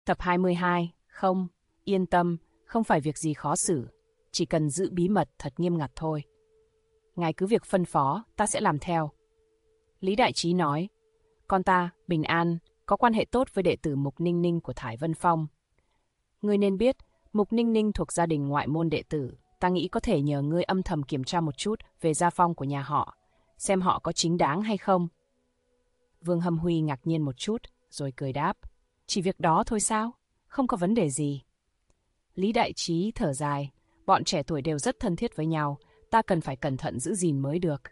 Tập 22, không, yên tâm, không phải việc gì khó xử, chỉ cần giữ bí mật thật nghiêm ngặt thôi. Ngài cứ việc phân phó, ta sẽ làm theo. Lý Đại Trí nói, con ta, Bình An, có quan hệ tốt với đệ tử Mục Ninh Ninh của Thải Vân Phong. Ngươi nên biết, Mục Ninh Ninh thuộc gia đình ngoại môn đệ tử, ta nghĩ có thể nhờ ngươi âm thầm kiểm tra một chút về gia phong của nhà họ, xem họ có chính đáng hay không. Vương Hâm Huy ngạc nhiên một chút, rồi cười đáp, chỉ việc đó thôi sao? Không có vấn đề gì. Lý Đại Trí thở dài, bọn trẻ tuổi đều rất thân thiết với nhau, ta cần phải cẩn thận giữ gìn mới được.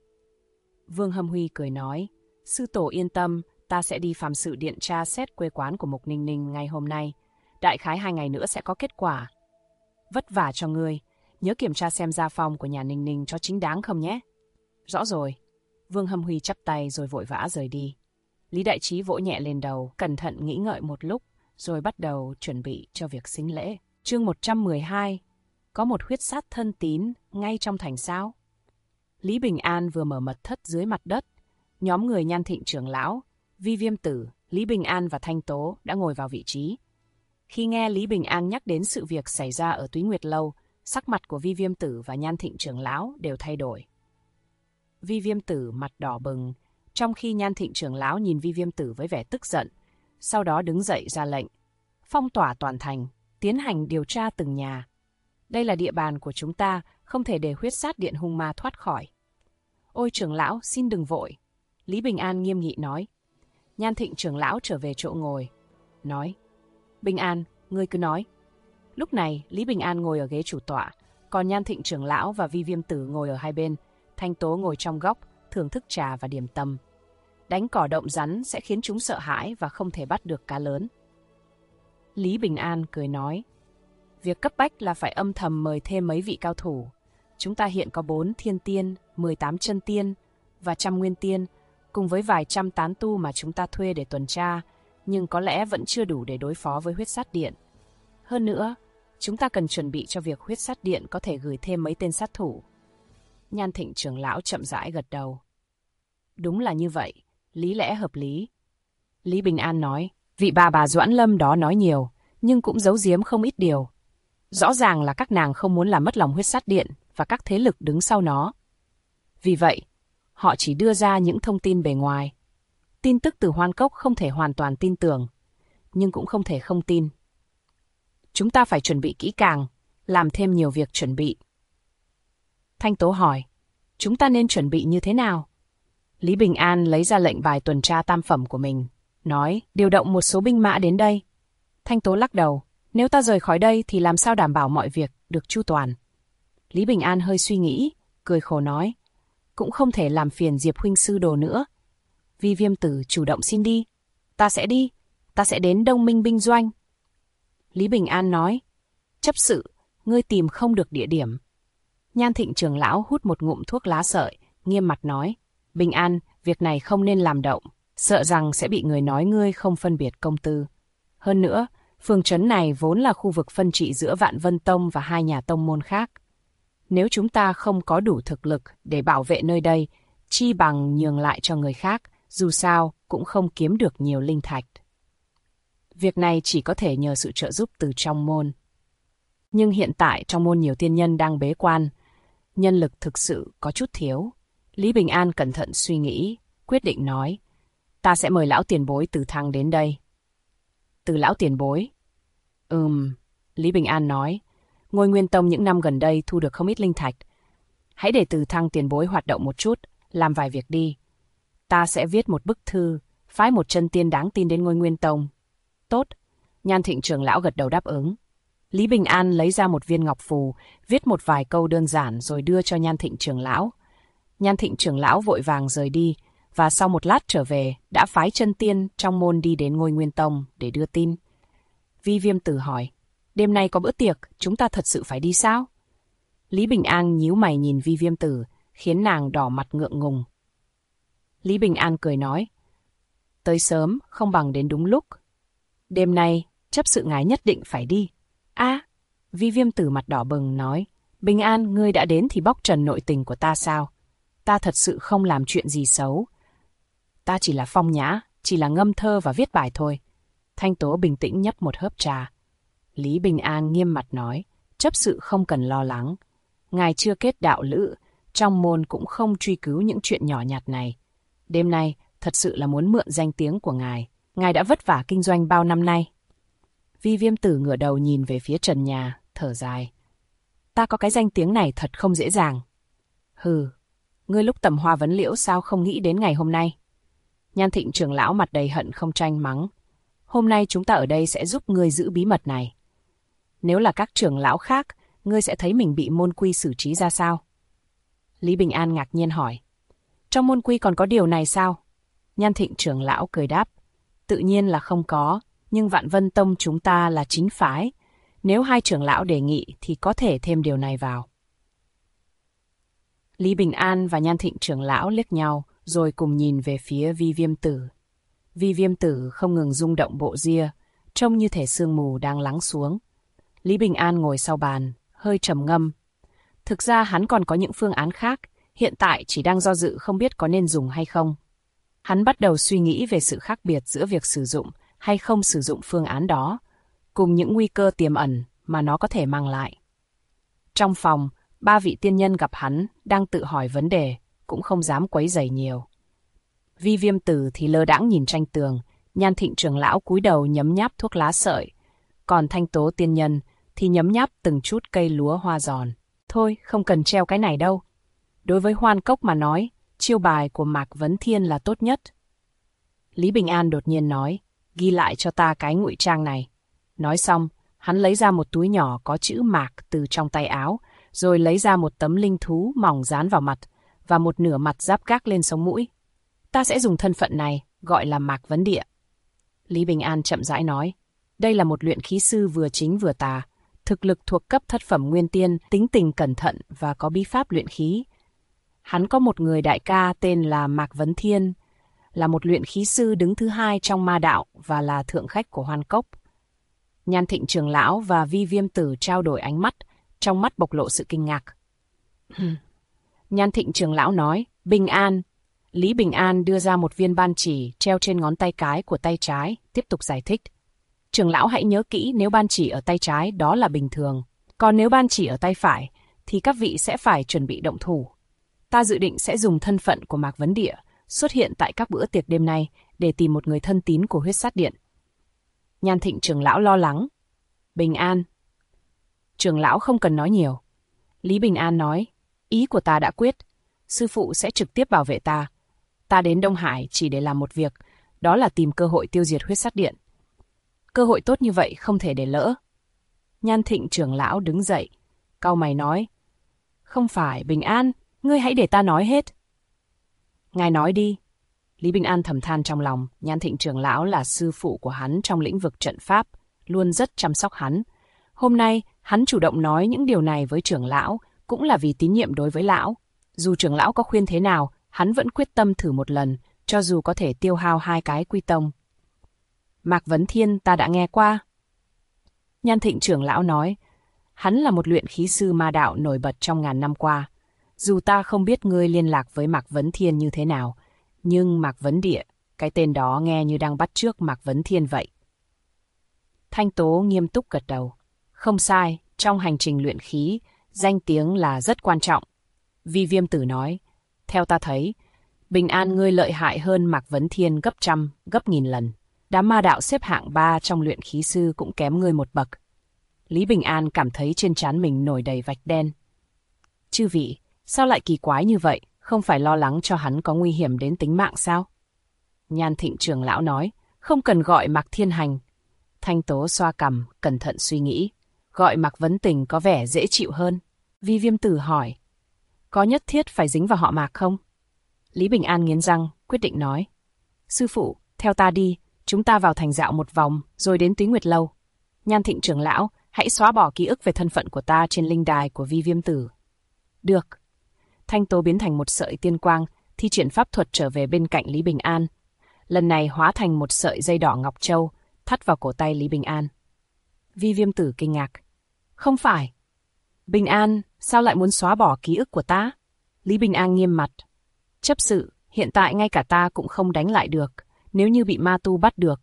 Vương Hâm Huy cười nói, sư tổ yên tâm, ta sẽ đi phàm sự điện tra xét quê quán của Mục Ninh Ninh ngay hôm nay. Đại khái 2 ngày nữa sẽ có kết quả. Vất vả cho ngươi, nhớ kiểm tra xem gia phong của nhà Ninh Ninh cho chính đáng không nhé. Rõ rồi. Vương Hâm Huy chắp tay rồi vội vã rời đi. Lý Đại Trí vỗ nhẹ lên đầu, cẩn thận nghĩ ngợi một lúc, rồi bắt đầu chuẩn bị cho việc sính lễ. Chương 112. Có một huyết sát thân tín ngay trong thành sao? Lý Bình An vừa mở mật thất dưới mặt đất. Nhóm người Nhan Thịnh trưởng lão, Vi Viêm Tử, Lý Bình An và Thanh Tố đã ngồi vào vị trí. Khi nghe Lý Bình An nhắc đến sự việc xảy ra ở Túy Nguyệt Lâu, sắc mặt của Vi Viêm Tử và Nhan Thịnh trưởng lão đều thay đổi. Vi Viêm Tử mặt đỏ bừng, trong khi Nhan Thịnh trưởng lão nhìn Vi Viêm Tử với vẻ tức giận, sau đó đứng dậy ra lệnh, phong tỏa toàn thành, tiến hành điều tra từng nhà. Đây là địa bàn của chúng ta, không thể để huyết sát điện hung ma thoát khỏi. Ôi trưởng lão, xin đừng vội. Lý Bình An nghiêm nghị nói. Nhan Thịnh trưởng lão trở về chỗ ngồi, nói, Bình An, ngươi cứ nói. Lúc này, Lý Bình An ngồi ở ghế chủ tọa, còn Nhan Thịnh trưởng lão và Vi Viêm Tử ngồi ở hai bên, Thanh Tố ngồi trong góc, thưởng thức trà và điểm tâm. Đánh cỏ động rắn sẽ khiến chúng sợ hãi và không thể bắt được cá lớn. Lý Bình An cười nói, việc cấp bách là phải âm thầm mời thêm mấy vị cao thủ. Chúng ta hiện có 4 thiên tiên, 18 chân tiên và 100 nguyên tiên, cùng với vài trăm tán tu mà chúng ta thuê để tuần tra, nhưng có lẽ vẫn chưa đủ để đối phó với huyết sát điện. Hơn nữa, chúng ta cần chuẩn bị cho việc huyết sát điện có thể gửi thêm mấy tên sát thủ. Nhan Thịnh trưởng lão chậm rãi gật đầu. Đúng là như vậy, lý lẽ hợp lý. Lý Bình An nói, vị bà Doãn Lâm đó nói nhiều, nhưng cũng giấu giếm không ít điều. Rõ ràng là các nàng không muốn làm mất lòng huyết sát điện và các thế lực đứng sau nó. Vì vậy, họ chỉ đưa ra những thông tin bề ngoài. Tin tức từ Hoan Cốc không thể hoàn toàn tin tưởng, nhưng cũng không thể không tin. Chúng ta phải chuẩn bị kỹ càng, làm thêm nhiều việc chuẩn bị. Thanh Tố hỏi, chúng ta nên chuẩn bị như thế nào? Lý Bình An lấy ra lệnh bài tuần tra tam phẩm của mình, nói, điều động một số binh mã đến đây. Thanh Tố lắc đầu, nếu ta rời khỏi đây thì làm sao đảm bảo mọi việc được chu toàn? Lý Bình An hơi suy nghĩ, cười khổ nói, cũng không thể làm phiền Diệp huynh sư đồ nữa. Vi Viêm Tử chủ động xin đi. Ta sẽ đi, ta sẽ đến Đông Minh binh doanh. Lý Bình An nói, chấp sự, ngươi tìm không được địa điểm. Nhan Thịnh trưởng lão hút một ngụm thuốc lá sợi, nghiêm mặt nói, Bình An, việc này không nên làm động, sợ rằng sẽ bị người nói ngươi không phân biệt công tư. Hơn nữa, phường trấn này vốn là khu vực phân trị giữa Vạn Vân Tông và 2 nhà tông môn khác. Nếu chúng ta không có đủ thực lực để bảo vệ nơi đây, chi bằng nhường lại cho người khác, dù sao cũng không kiếm được nhiều linh thạch. Việc này chỉ có thể nhờ sự trợ giúp từ trong môn. Nhưng hiện tại trong môn nhiều tiên nhân đang bế quan, nhân lực thực sự có chút thiếu. Lý Bình An cẩn thận suy nghĩ, quyết định nói, ta sẽ mời lão tiền bối Từ Thăng đến đây. Từ lão tiền bối? Lý Bình An nói, Ngôi Nguyên Tông những năm gần đây thu được không ít linh thạch. Hãy để Từ Thăng tiền bối hoạt động một chút, làm vài việc đi. Ta sẽ viết một bức thư, phái một chân tiên đáng tin đến Ngôi Nguyên Tông. Tốt, Nhan Thịnh trưởng lão gật đầu đáp ứng. Lý Bình An lấy ra một viên ngọc phù, viết một vài câu đơn giản rồi đưa cho Nhan Thịnh trưởng lão. Nhan Thịnh trưởng lão vội vàng rời đi, và sau một lát trở về, đã phái chân tiên trong môn đi đến Ngôi Nguyên Tông để đưa tin. Vi Viêm Tử hỏi, đêm nay có bữa tiệc, chúng ta thật sự phải đi sao? Lý Bình An nhíu mày nhìn Vi Viêm Tử, khiến nàng đỏ mặt ngượng ngùng. Lý Bình An cười nói, tới sớm không bằng đến đúng lúc. Đêm nay, chấp sự ngài nhất định phải đi. Vi Viêm Tử mặt đỏ bừng nói, Bình An, ngươi đã đến thì bóc trần nội tình của ta sao? Ta thật sự không làm chuyện gì xấu. Ta chỉ là phong nhã, chỉ là ngâm thơ và viết bài thôi. Thanh Tố bình tĩnh nhấp một hớp trà. Lý Bình An nghiêm mặt nói, chấp sự không cần lo lắng. Ngài chưa kết đạo lữ, trong môn cũng không truy cứu những chuyện nhỏ nhặt này. Đêm nay, thật sự là muốn mượn danh tiếng của ngài. Ngài đã vất vả kinh doanh bao năm nay. Vi Viêm Tử ngửa đầu nhìn về phía trần nhà, thở dài. Ta có cái danh tiếng này thật không dễ dàng. Hừ, ngươi lúc tầm hoa vấn liễu sao không nghĩ đến ngày hôm nay? Nhan Thịnh trưởng lão mặt đầy hận không tranh mắng. Hôm nay chúng ta ở đây sẽ giúp ngươi giữ bí mật này. Nếu là các trưởng lão khác, ngươi sẽ thấy mình bị môn quy xử trí ra sao? Lý Bình An ngạc nhiên hỏi. Trong môn quy còn có điều này sao? Nhan Thịnh trưởng lão cười đáp. Tự nhiên là không có, nhưng Vạn Vân Tông chúng ta là chính phái. Nếu hai trưởng lão đề nghị thì có thể thêm điều này vào. Lý Bình An và Nhan Thịnh trưởng lão liếc nhau, rồi cùng nhìn về phía Vi Viêm Tử. Vi Viêm Tử không ngừng rung động bộ ria, trông như thể sương mù đang lắng xuống. Lý Bình An ngồi sau bàn, hơi trầm ngâm. Thực ra hắn còn có những phương án khác, hiện tại chỉ đang do dự không biết có nên dùng hay không. Hắn bắt đầu suy nghĩ về sự khác biệt giữa việc sử dụng hay không sử dụng phương án đó, cùng những nguy cơ tiềm ẩn mà nó có thể mang lại. Trong phòng, 3 vị tiên nhân gặp hắn đang tự hỏi vấn đề, cũng không dám quấy rầy nhiều. Vi Viêm Tử thì lơ đãng nhìn tranh tường, Nhan Thịnh trưởng lão cúi đầu nhấm nháp thuốc lá sợi, còn Thanh Tố tiên nhân thì nhấm nháp từng chút cây lúa hoa giòn. Thôi, không cần treo cái này đâu. Đối với Hoan Cốc mà nói, chiêu bài của Mạc Vấn Thiên là tốt nhất. Lý Bình An đột nhiên nói, ghi lại cho ta cái ngụy trang này. Nói xong, hắn lấy ra một túi nhỏ có chữ Mạc từ trong tay áo, rồi lấy ra một tấm linh thú mỏng dán vào mặt, và một nửa mặt giáp gác lên sống mũi. Ta sẽ dùng thân phận này, gọi là Mạc Vấn Địa. Lý Bình An chậm rãi nói, đây là một luyện khí sư vừa chính vừa tà, thực lực thuộc cấp thất phẩm nguyên tiên, tính tình cẩn thận và có bí pháp luyện khí. Hắn có một người đại ca tên là Mạc Vấn Thiên, là một luyện khí sư đứng thứ 2 trong ma đạo và là thượng khách của Hoan Cốc. Nhan Thịnh trưởng lão và Vi Viêm Tử trao đổi ánh mắt, trong mắt bộc lộ sự kinh ngạc. Nhan Thịnh trưởng lão nói, Bình An. Lý Bình An đưa ra một viên ban chỉ treo trên ngón tay cái của tay trái, tiếp tục giải thích. Trưởng lão hãy nhớ kỹ, nếu ban chỉ ở tay trái đó là bình thường, còn nếu ban chỉ ở tay phải thì các vị sẽ phải chuẩn bị động thủ. Ta dự định sẽ dùng thân phận của Mạc Vấn Địa xuất hiện tại các bữa tiệc đêm nay để tìm một người thân tín của Huyết Sát Điện. Nhan Thịnh trưởng lão lo lắng. Bình An. Trưởng lão không cần nói nhiều. Lý Bình An nói, ý của ta đã quyết, sư phụ sẽ trực tiếp bảo vệ ta. Ta đến Đông Hải chỉ để làm một việc, đó là tìm cơ hội tiêu diệt Huyết Sát Điện. Cơ hội tốt như vậy không thể để lỡ. Nhan Thịnh trưởng lão đứng dậy, cau mày nói, không phải Bình An, ngươi hãy để ta nói hết. Ngài nói đi. Lý Bình An thầm than trong lòng, Nhan Thịnh trưởng lão là sư phụ của hắn trong lĩnh vực trận pháp, luôn rất chăm sóc hắn. Hôm nay, hắn chủ động nói những điều này với trưởng lão, cũng là vì tín nhiệm đối với lão. Dù trưởng lão có khuyên thế nào, hắn vẫn quyết tâm thử một lần, cho dù có thể tiêu hao 2 cái quy tông. Mạc Vấn Thiên ta đã nghe qua. Nhan Thịnh trưởng lão nói, hắn là một luyện khí sư ma đạo nổi bật trong ngàn năm qua. Dù ta không biết ngươi liên lạc với Mạc Vấn Thiên như thế nào, nhưng Mạc Vấn Địa, cái tên đó nghe như đang bắt chước Mạc Vấn Thiên vậy. Thanh Tố nghiêm túc gật đầu. Không sai, trong hành trình luyện khí, danh tiếng là rất quan trọng. Vi Viêm Tử nói, theo ta thấy, Bình An ngươi lợi hại hơn Mạc Vấn Thiên gấp trăm, gấp nghìn lần. Đám ma đạo xếp hạng 3 trong luyện khí sư cũng kém ngươi một bậc. Lý Bình An cảm thấy trên trán mình nổi đầy vạch đen. Chư vị, sao lại kỳ quái như vậy, không phải lo lắng cho hắn có nguy hiểm đến tính mạng sao? Nhan Thịnh trưởng lão nói, không cần gọi Mạc Thiên Hành. Thanh Tố xoa cằm, cẩn thận suy nghĩ. Gọi Mạc Vấn Tình có vẻ dễ chịu hơn. Vi Viêm Tử hỏi, có nhất thiết phải dính vào họ Mạc không? Lý Bình An nghiến răng, quyết định nói, sư phụ, theo ta đi, chúng ta vào thành dạo một vòng, rồi đến Túy Nguyệt Lâu. Nhan Thịnh trưởng lão, hãy xóa bỏ ký ức về thân phận của ta trên linh đài của Vi Viêm Tử. Được. Thanh Tố biến thành một sợi tiên quang, thi triển pháp thuật trở về bên cạnh Lý Bình An. Lần này hóa thành một sợi dây đỏ ngọc châu, thắt vào cổ tay Lý Bình An. Vi Viêm Tử kinh ngạc. Không phải. Bình An, sao lại muốn xóa bỏ ký ức của ta? Lý Bình An nghiêm mặt. Chấp sự, hiện tại ngay cả ta cũng không đánh lại được. Nếu như bị ma tu bắt được,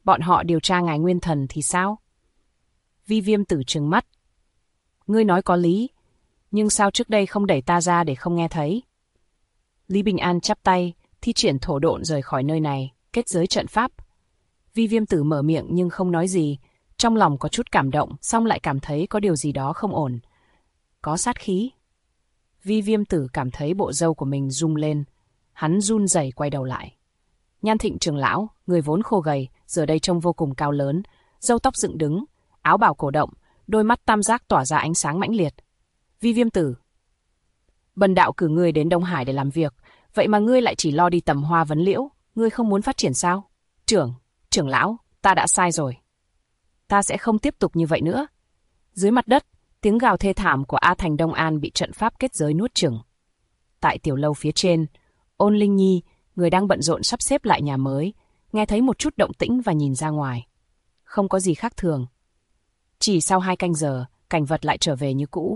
Bọn họ điều tra ngài Nguyên Thần thì sao? Vi Viêm Tử trừng mắt. Ngươi nói có lý, nhưng sao trước đây không đẩy ta ra để không nghe thấy? Lý Bình An chắp tay, thi triển thổ độn rời khỏi nơi này, kết giới trận pháp. Vi Viêm Tử mở miệng nhưng không nói gì, trong lòng có chút cảm động, song lại cảm thấy có điều gì đó không ổn. Có sát khí. Vi Viêm Tử cảm thấy bộ râu của mình rung lên, hắn run rẩy quay đầu lại. Nhan Thịnh trưởng lão, người vốn khô gầy, giờ đây trông vô cùng cao lớn, râu tóc dựng đứng, áo bào cổ động, đôi mắt tam giác tỏa ra ánh sáng mãnh liệt. Vi Viêm Tử, bần đạo cử ngươi đến Đông Hải để làm việc, vậy mà ngươi lại chỉ lo đi tầm hoa vấn liễu, ngươi không muốn phát triển sao? Trưởng lão, ta đã sai rồi. Ta sẽ không tiếp tục như vậy nữa. Dưới mặt đất, tiếng gào thê thảm của A Thành Đông An bị trận pháp kết giới nuốt chửng. Tại tiểu lâu phía trên, Ôn Linh Nhi, người đang bận rộn sắp xếp lại nhà mới, nghe thấy một chút động tĩnh và nhìn ra ngoài. Không có gì khác thường. Chỉ sau 2 canh giờ, cảnh vật lại trở về như cũ.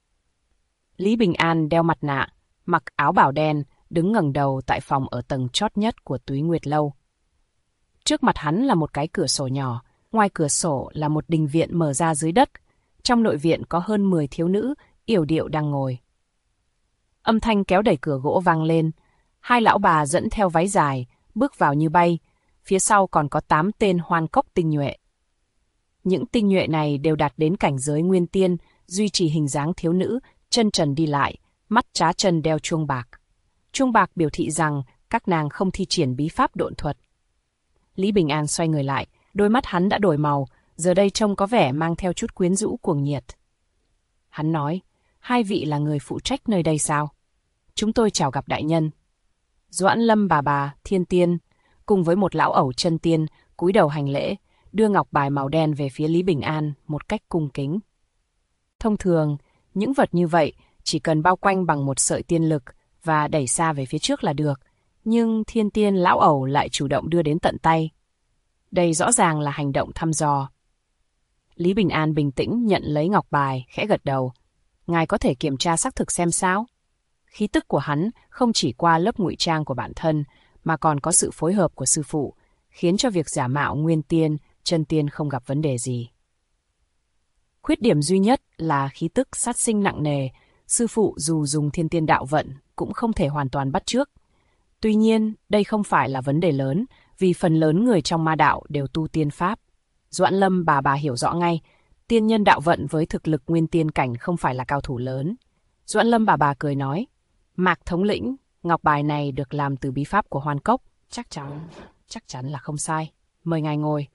Lý Bình An đeo mặt nạ, mặc áo bào đen, đứng ngẩng đầu tại phòng ở tầng chót nhất của Túy Nguyệt Lâu. Trước mặt hắn là một cái cửa sổ nhỏ, ngoài cửa sổ là một đình viện mở ra dưới đất. Trong nội viện có hơn 10 thiếu nữ, yểu điệu đang ngồi. Âm thanh kéo đẩy cửa gỗ vang lên. 2 lão bà dẫn theo váy dài, bước vào như bay. Phía sau còn có 8 tên hoan cốc tinh nhuệ. Những tinh nhuệ này đều đạt đến cảnh giới nguyên tiên, duy trì hình dáng thiếu nữ, chân trần đi lại, mắt trá chân đeo chuông bạc. Chuông bạc biểu thị rằng các nàng không thi triển bí pháp độn thuật. Lý Bình An xoay người lại, đôi mắt hắn đã đổi màu, giờ đây trông có vẻ mang theo chút quyến rũ cuồng nhiệt. Hắn nói, 2 vị là người phụ trách nơi đây sao? Chúng tôi chào gặp đại nhân. Doãn Lâm bà, Thiên Tiên, cùng với một lão ẩu chân tiên, cúi đầu hành lễ, đưa ngọc bài màu đen về phía Lý Bình An một cách cung kính. Thông thường, những vật như vậy chỉ cần bao quanh bằng một sợi tiên lực và đẩy xa về phía trước là được, nhưng Thiên Tiên lão ẩu lại chủ động đưa đến tận tay. Đây rõ ràng là hành động thăm dò. Lý Bình An bình tĩnh nhận lấy ngọc bài, khẽ gật đầu. Ngài có thể kiểm tra xác thực xem sao? Khí tức của hắn không chỉ qua lớp ngụy trang của bản thân, mà còn có sự phối hợp của sư phụ, khiến cho việc giả mạo nguyên tiên, chân tiên không gặp vấn đề gì. Khuyết điểm duy nhất là khí tức sát sinh nặng nề, sư phụ dù dùng thiên tiên đạo vận cũng không thể hoàn toàn bắt chước. Tuy nhiên, đây không phải là vấn đề lớn, vì phần lớn người trong ma đạo đều tu tiên pháp. Doãn Lâm bà hiểu rõ ngay, tiên nhân đạo vận với thực lực nguyên tiên cảnh không phải là cao thủ lớn. Doãn Lâm bà cười nói, Mạc thống lĩnh, ngọc bài này được làm từ bí pháp của Hoan Cốc, chắc chắn là không sai. Mời ngài ngồi.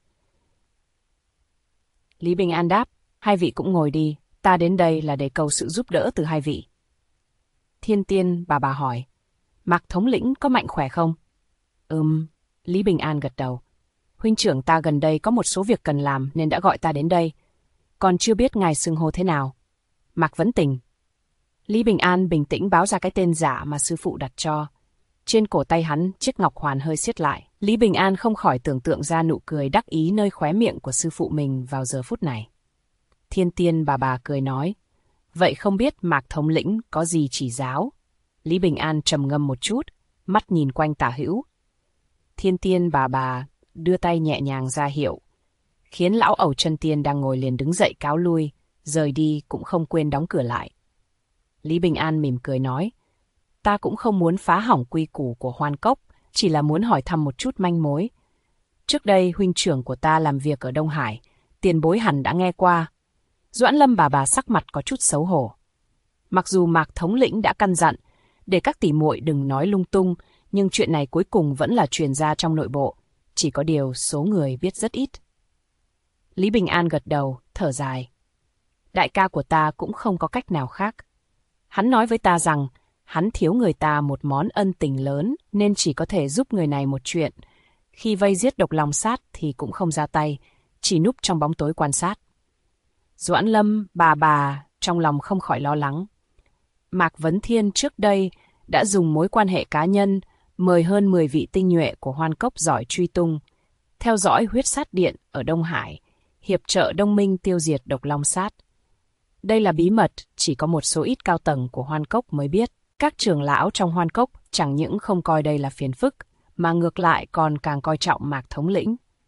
Lý Bình An đáp, 2 vị cũng ngồi đi, ta đến đây là để cầu sự giúp đỡ từ 2 vị. Thiên Tiên bà hỏi, Mạc thống lĩnh có mạnh khỏe không? Lý Bình An gật đầu. Huynh trưởng ta gần đây có một số việc cần làm nên đã gọi ta đến đây. Còn chưa biết ngài xưng hô thế nào. Mạc Vấn Tình. Lý Bình An bình tĩnh báo ra cái tên giả mà sư phụ đặt cho. Trên cổ tay hắn, chiếc ngọc hoàn hơi siết lại. Lý Bình An không khỏi tưởng tượng ra nụ cười đắc ý nơi khóe miệng của sư phụ mình vào giờ phút này. Thiên Tiên bà cười nói, vậy không biết Mạc thống lĩnh có gì chỉ giáo? Lý Bình An trầm ngâm một chút, mắt nhìn quanh tả hữu. Thiên Tiên bà đưa tay nhẹ nhàng ra hiệu, khiến lão ẩu chân tiên đang ngồi liền đứng dậy cáo lui, rời đi cũng không quên đóng cửa lại. Lý Bình An mỉm cười nói, ta cũng không muốn phá hỏng quy củ của Hoan Cốc, chỉ là muốn hỏi thăm một chút manh mối. Trước đây huynh trưởng của ta làm việc ở Đông Hải, tiền bối hẳn đã nghe qua. Doãn Lâm bà sắc mặt có chút xấu hổ. Mặc dù Mạc thống lĩnh đã căn dặn, để các tỷ muội đừng nói lung tung, nhưng chuyện này cuối cùng vẫn là truyền ra trong nội bộ, chỉ có điều số người biết rất ít. Lý Bình An gật đầu, thở dài. Đại ca của ta cũng không có cách nào khác. Hắn nói với ta rằng, hắn thiếu người ta một món ân tình lớn nên chỉ có thể giúp người này một chuyện. Khi vây giết Độc Long Sát thì cũng không ra tay, chỉ núp trong bóng tối quan sát. Doãn Lâm, bà trong lòng không khỏi lo lắng. Mạc Vấn Thiên trước đây đã dùng mối quan hệ cá nhân mời hơn 10 vị tinh nhuệ của Hoan Cốc giỏi truy tung, theo dõi huyết sát điện ở Đông Hải, hiệp trợ Đông Minh tiêu diệt Độc Long Sát. Đây là bí mật chỉ có một số ít cao tầng của Hoan Cốc mới biết. Các trưởng lão trong Hoan Cốc chẳng những không coi đây là phiền phức, mà ngược lại còn càng coi trọng Mạc thống lĩnh.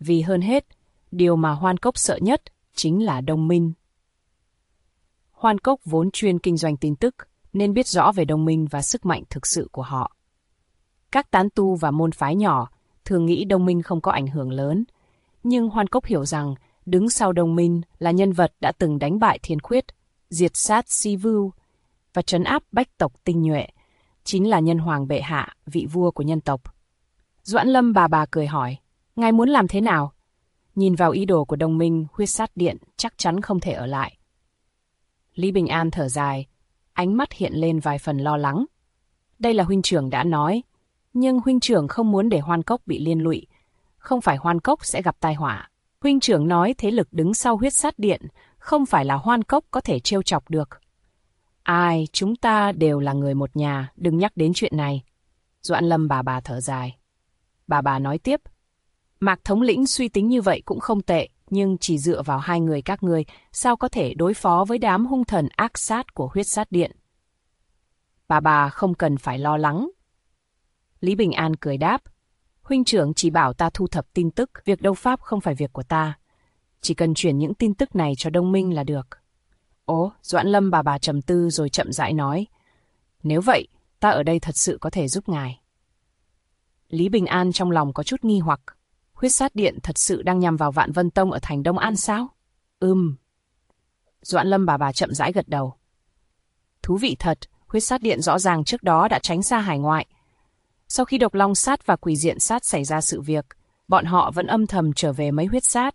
Vì hơn hết, điều mà Hoan Cốc sợ nhất chính là đồng minh. Hoan Cốc vốn chuyên kinh doanh tin tức, nên biết rõ về đồng minh và sức mạnh thực sự của họ. Các tán tu và môn phái nhỏ thường nghĩ đồng minh không có ảnh hưởng lớn, nhưng Hoan Cốc hiểu rằng đứng sau đồng minh là nhân vật đã từng đánh bại Thiên Khuyết, diệt sát Si Vưu và trấn áp bách tộc tinh nhuệ, chính là Nhân Hoàng bệ hạ, vị vua của nhân tộc. Doãn Lâm bà cười hỏi, ngài muốn làm thế nào? Nhìn vào ý đồ của đồng minh, Huyết Sát Điện chắc chắn không thể ở lại. Lý Bình An thở dài, ánh mắt hiện lên vài phần lo lắng. Đây là huynh trưởng đã nói, nhưng huynh trưởng không muốn để Hoan Cốc bị liên lụy. Không phải Hoan Cốc sẽ gặp tai họa. Huynh trưởng nói thế lực đứng sau Huyết Sát Điện, không phải là Hoan Cốc có thể trêu chọc được. Ai, chúng ta đều là người một nhà, đừng nhắc đến chuyện này. Doãn Lâm bà thở dài. Bà nói tiếp, Mạc thống lĩnh suy tính như vậy cũng không tệ, nhưng chỉ dựa vào hai người các ngươi, sao có thể đối phó với đám hung thần ác sát của Huyết Sát Điện? Bà không cần phải lo lắng. Lý Bình An cười đáp, huynh trưởng chỉ bảo ta thu thập tin tức, việc đấu pháp không phải việc của ta. Chỉ cần chuyển những tin tức này cho đồng minh là được. Ồ, Doãn Lâm bà trầm tư rồi chậm rãi nói, nếu vậy, ta ở đây thật sự có thể giúp ngài. Lý Bình An trong lòng có chút nghi hoặc, Huyết Sát Điện thật sự đang nhằm vào Vạn Vân Tông ở thành Đông An sao? Doãn Lâm bà chậm rãi gật đầu. Thú vị thật, Huyết Sát Điện rõ ràng trước đó đã tránh xa hải ngoại. Sau khi Độc Long Sát và Quỷ Diện Sát xảy ra sự việc, bọn họ vẫn âm thầm trở về mấy huyết sát.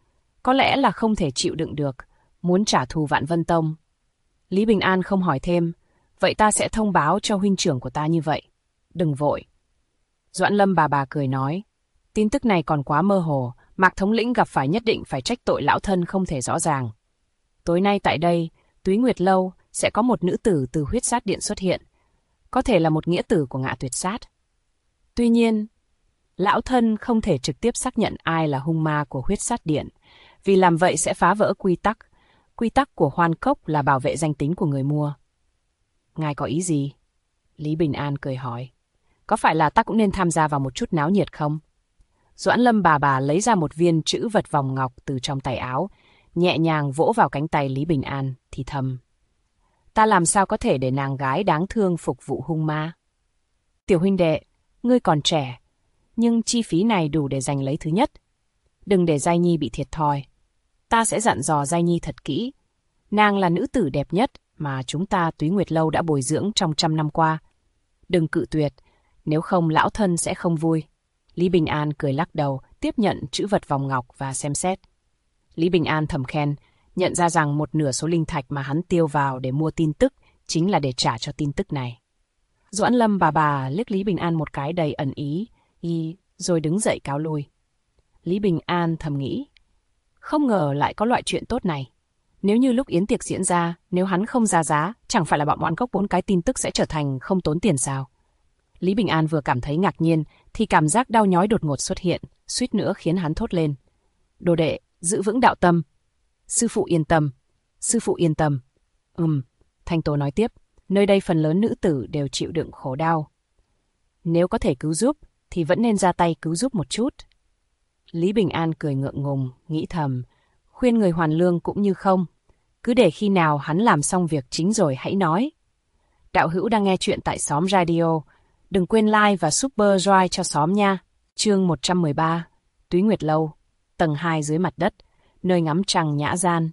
Có lẽ là không thể chịu đựng được, muốn trả thù Vạn Vân Tông. Lý Bình An không hỏi thêm, vậy ta sẽ thông báo cho huynh trưởng của ta như vậy. Đừng vội. Doãn Lâm bà cười nói, tin tức này còn quá mơ hồ, Mạc thống lĩnh gặp phải nhất định phải trách tội lão thân không thể rõ ràng. Tối nay tại đây, Túy Nguyệt Lâu sẽ có một nữ tử từ Huyết Sát Điện xuất hiện, có thể là một nghĩa tử của Ngạ Tuyệt Sát. Tuy nhiên, lão thân không thể trực tiếp xác nhận ai là hung ma của Huyết Sát Điện, vì làm vậy sẽ phá vỡ quy tắc. Quy tắc của Hoan Cốc là bảo vệ danh tính của người mua. Ngài có ý gì? Lý Bình An cười hỏi. Có phải là ta cũng nên tham gia vào một chút náo nhiệt không? Doãn Lâm bà lấy ra một viên trữ vật vòng ngọc từ trong tay áo, nhẹ nhàng vỗ vào cánh tay Lý Bình An, thì thầm. Ta làm sao có thể để nàng gái đáng thương phục vụ hung ma? Tiểu huynh đệ, ngươi còn trẻ, nhưng chi phí này đủ để giành lấy thứ nhất. Đừng để Giai Nhi bị thiệt thòi. Ta sẽ dặn dò Giai Nhi thật kỹ. Nàng là nữ tử đẹp nhất mà chúng ta Túy Nguyệt Lâu đã bồi dưỡng trong 100 năm qua. Đừng cự tuyệt, nếu không lão thân sẽ không vui. Lý Bình An cười lắc đầu, tiếp nhận trữ vật vòng ngọc và xem xét. Lý Bình An thầm khen, nhận ra rằng một nửa số linh thạch mà hắn tiêu vào để mua tin tức chính là để trả cho tin tức này. Doãn Lâm bà liếc Lý Bình An một cái đầy ẩn ý, rồi đứng dậy cáo lui. Lý Bình An thầm nghĩ, không ngờ lại có loại chuyện tốt này. Nếu như lúc yến tiệc diễn ra, nếu hắn không ra giá, chẳng phải là bọn Hoan Cốc 4 cái tin tức sẽ trở thành không tốn tiền sao? Lý Bình An vừa cảm thấy ngạc nhiên, thì cảm giác đau nhói đột ngột xuất hiện, suýt nữa khiến hắn thốt lên. Đồ đệ, giữ vững đạo tâm. Sư phụ yên tâm. Sư phụ yên tâm. Thanh Tố nói tiếp, nơi đây phần lớn nữ tử đều chịu đựng khổ đau. Nếu có thể cứu giúp, thì vẫn nên ra tay cứu giúp một chút. Lý Bình An cười ngượng ngùng, nghĩ thầm, khuyên người hoàn lương cũng như không. Cứ để khi nào hắn làm xong việc chính rồi hãy nói. Đạo hữu đang nghe chuyện tại Xóm Radio. Đừng quên like và super joy cho xóm nha. Chương 113, Túy Nguyệt Lâu, tầng 2 dưới mặt đất, nơi ngắm trăng nhã gian.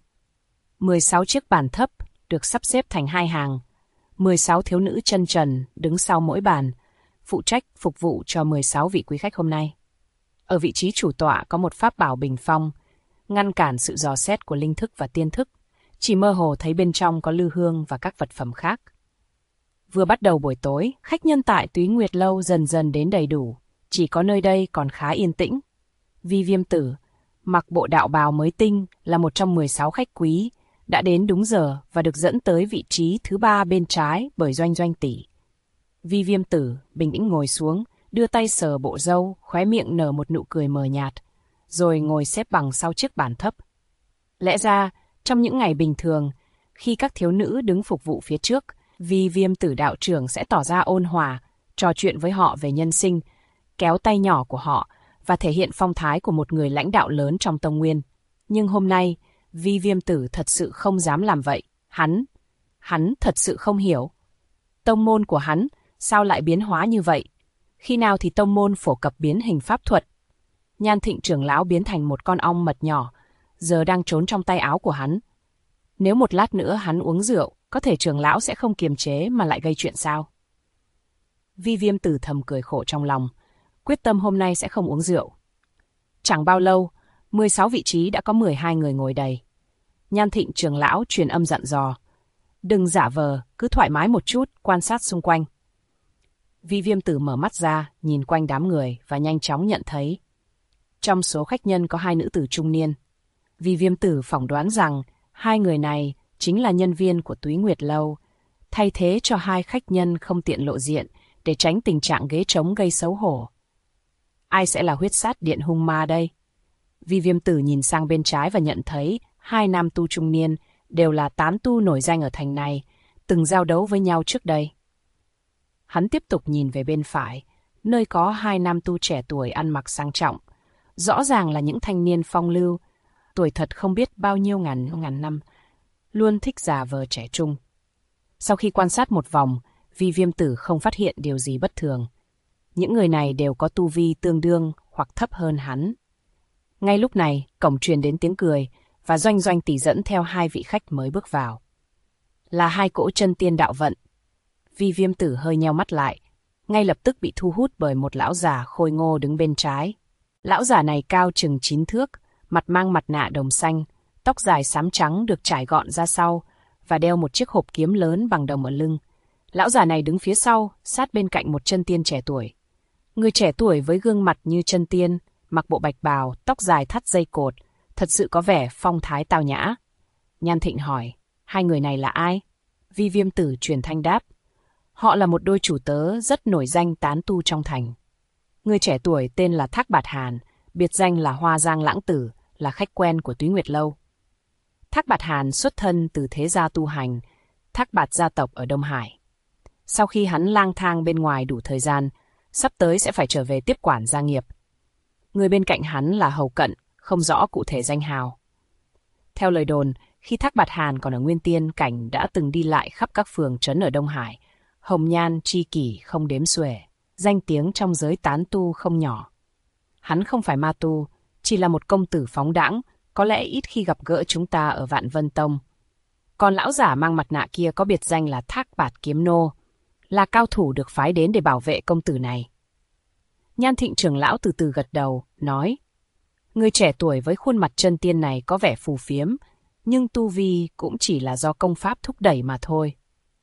16 chiếc bàn thấp được sắp xếp thành 2 hàng. 16 thiếu nữ chân trần đứng sau mỗi bàn, phụ trách phục vụ cho 16 vị quý khách hôm nay. Ở vị trí chủ tọa có một pháp bảo bình phong, ngăn cản sự dò xét của linh thức và tiên thức, chỉ mơ hồ thấy bên trong có lư hương và các vật phẩm khác. Vừa bắt đầu buổi tối, khách nhân tại Túy Nguyệt Lâu dần dần đến đầy đủ, chỉ có nơi đây còn khá yên tĩnh. Vi Viêm Tử, mặc bộ đạo bào mới tinh, là một trong 16 khách quý, đã đến đúng giờ và được dẫn tới vị trí thứ 3 bên trái bởi Doanh Doanh tỷ. Vi Viêm Tử bình tĩnh ngồi xuống, đưa tay sờ bộ râu, khóe miệng nở một nụ cười mờ nhạt, rồi ngồi xếp bằng sau chiếc bàn thấp. Lẽ ra, trong những ngày bình thường, khi các thiếu nữ đứng phục vụ phía trước, Vi Viêm Tử đạo trưởng sẽ tỏ ra ôn hòa, trò chuyện với họ về nhân sinh, kéo tay nhỏ của họ và thể hiện phong thái của một người lãnh đạo lớn trong tông nguyên. Nhưng hôm nay, Vi Viêm Tử thật sự không dám làm vậy. Hắn thật sự không hiểu. Tông môn của hắn sao lại biến hóa như vậy? Khi nào thì tông môn phổ cập biến hình pháp thuật? Nhan Thịnh trưởng lão biến thành một con ong mật nhỏ, giờ đang trốn trong tay áo của hắn. Nếu một lát nữa hắn uống rượu, có thể trưởng lão sẽ không kiềm chế mà lại gây chuyện sao? Vi Viêm Tử thầm cười khổ trong lòng, quyết tâm hôm nay sẽ không uống rượu. Chẳng bao lâu, 16 vị trí đã có 12 người ngồi đầy. Nhan Thịnh trưởng lão truyền âm dặn dò, đừng giả vờ, cứ thoải mái một chút, quan sát xung quanh. Vi Viêm Tử mở mắt ra, nhìn quanh đám người và nhanh chóng nhận thấy. Trong số khách nhân có 2 nữ tử trung niên. Vi Viêm Tử phỏng đoán rằng 2 người này chính là nhân viên của Túy Nguyệt Lâu, thay thế cho 2 khách nhân không tiện lộ diện để tránh tình trạng ghế trống gây xấu hổ. Ai sẽ là huyết sát điện hung ma đây? Vi Viêm Tử nhìn sang bên trái và nhận thấy 2 nam tu trung niên đều là tán tu nổi danh ở thành này, từng giao đấu với nhau trước đây. Hắn tiếp tục nhìn về bên phải, nơi có 2 nam tu trẻ tuổi ăn mặc sang trọng. Rõ ràng là những thanh niên phong lưu, tuổi thật không biết bao nhiêu ngàn năm, luôn thích giả vờ trẻ trung. Sau khi quan sát một vòng, Vi Viêm Tử không phát hiện điều gì bất thường. Những người này đều có tu vi tương đương hoặc thấp hơn hắn. Ngay lúc này, cổng truyền đến tiếng cười và Doanh Doanh tỷ dẫn theo 2 vị khách mới bước vào. Là 2 cỗ chân tiên đạo vận. Vi Viêm Tử hơi nheo mắt lại, ngay lập tức bị thu hút bởi một lão già khôi ngô đứng bên trái. Lão già này cao chừng 9 thước, mặt mang mặt nạ đồng xanh, tóc dài xám trắng được trải gọn ra sau và đeo một chiếc hộp kiếm lớn bằng đồng ở lưng. Lão già này đứng phía sau, sát bên cạnh một chân tiên trẻ tuổi. Người trẻ tuổi với gương mặt như chân tiên, mặc bộ bạch bào, tóc dài thắt dây cột, thật sự có vẻ phong thái tao nhã. Nhan Thịnh hỏi, 2 người này là ai? Vi Viêm Tử truyền thanh đáp, họ là một đôi chủ tớ rất nổi danh tán tu trong thành. Người trẻ tuổi tên là Thác Bạt Hàn, biệt danh là Hoa Giang Lãng Tử, là khách quen của Túy Nguyệt Lâu. Thác Bạt Hàn xuất thân từ thế gia tu hành, Thác Bạt gia tộc ở Đông Hải. Sau khi hắn lang thang bên ngoài đủ thời gian, sắp tới sẽ phải trở về tiếp quản gia nghiệp. Người bên cạnh hắn là hầu cận, không rõ cụ thể danh hào. Theo lời đồn, khi Thác Bạt Hàn còn ở Nguyên Tiên cảnh đã từng đi lại khắp các phường trấn ở Đông Hải, hồng nhan tri kỷ không đếm xuể, danh tiếng trong giới tán tu không nhỏ. Hắn không phải ma tu, chỉ là một công tử phóng đãng, có lẽ ít khi gặp gỡ chúng ta ở Vạn Vân Tông. Còn lão giả mang mặt nạ kia có biệt danh là Thác Bạt Kiếm Nô, là cao thủ được phái đến để bảo vệ công tử này. Nhan Thịnh trưởng lão từ từ gật đầu, nói, người trẻ tuổi với khuôn mặt chân tiên này có vẻ phù phiếm, nhưng tu vi cũng chỉ là do công pháp thúc đẩy mà thôi.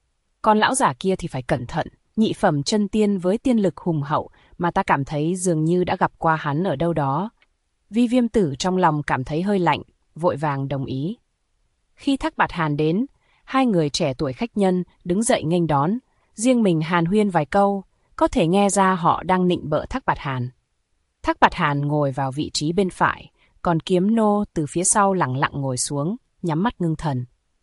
Còn lão giả kia thì phải cẩn thận, nhị phẩm chân tiên với tiên lực hùng hậu mà ta cảm thấy dường như đã gặp qua hắn ở đâu đó. Vi Viêm Tử trong lòng cảm thấy hơi lạnh, vội vàng đồng ý. Khi Thác Bạt Hàn đến, 2 người trẻ tuổi khách nhân đứng dậy nghênh đón, riêng mình hàn huyên vài câu, có thể nghe ra họ đang nịnh bợ Thác Bạt Hàn. Thác Bạt Hàn ngồi vào vị trí bên phải, còn Kiếm Nô từ phía sau lẳng lặng ngồi xuống, nhắm mắt ngưng thần.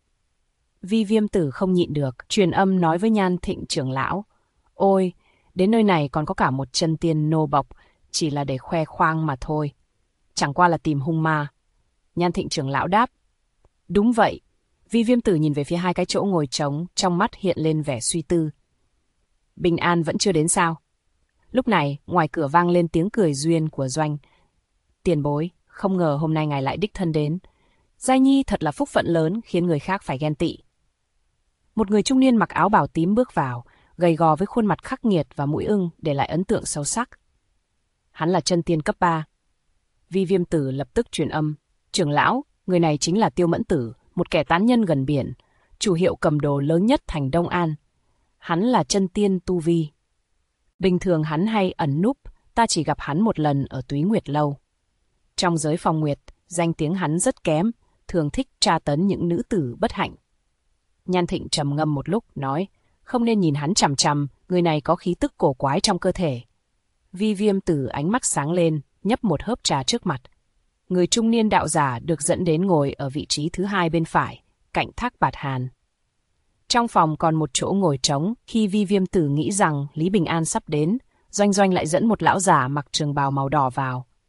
Vi Viêm Tử không nhịn được, truyền âm nói với Nhan Thịnh trưởng lão, ôi, đến nơi này còn có cả một chân tiên nô bộc, chỉ là để khoe khoang mà thôi. Chẳng qua là tìm hung ma. Nhan Thịnh trưởng lão đáp, đúng vậy. Vi Viêm Tử nhìn về phía 2 cái chỗ ngồi trống, trong mắt hiện lên vẻ suy tư. Bình An vẫn chưa đến sao? Lúc này, ngoài cửa vang lên tiếng cười duyên của Doanh. Tiền bối, không ngờ hôm nay ngài lại đích thân đến. Giai Nhi thật là phúc phận lớn, khiến người khác phải ghen tị. Một người trung niên mặc áo bào tím bước vào, gầy gò với khuôn mặt khắc nghiệt và mũi ưng để lại ấn tượng sâu sắc. Hắn là chân tiên cấp 3. Vi Viêm Tử lập tức truyền âm. Trưởng lão, người này chính là Tiêu Mẫn Tử, một kẻ tán nhân gần biển, chủ hiệu cầm đồ lớn nhất thành Đông An. Hắn là chân tiên tu vi. Bình thường hắn hay ẩn núp, ta chỉ gặp hắn một lần ở Túy Nguyệt Lâu. Trong giới phong nguyệt, danh tiếng hắn rất kém, thường thích tra tấn những nữ tử bất hạnh. Nhan Thịnh trầm ngâm một lúc, nói, không nên nhìn hắn chằm chằm, người này có khí tức cổ quái trong cơ thể. Vi Viêm Tử ánh mắt sáng lên, nhấp một hớp trà trước mặt. Người trung niên đạo giả được dẫn đến ngồi ở vị trí thứ 2 bên phải, cạnh Thác Bạt Hàn. Trong phòng còn một chỗ ngồi trống, khi Vi Viêm Tử nghĩ rằng Lý Bình An sắp đến, Doanh Doanh lại dẫn một lão giả mặc trường bào màu đỏ vào,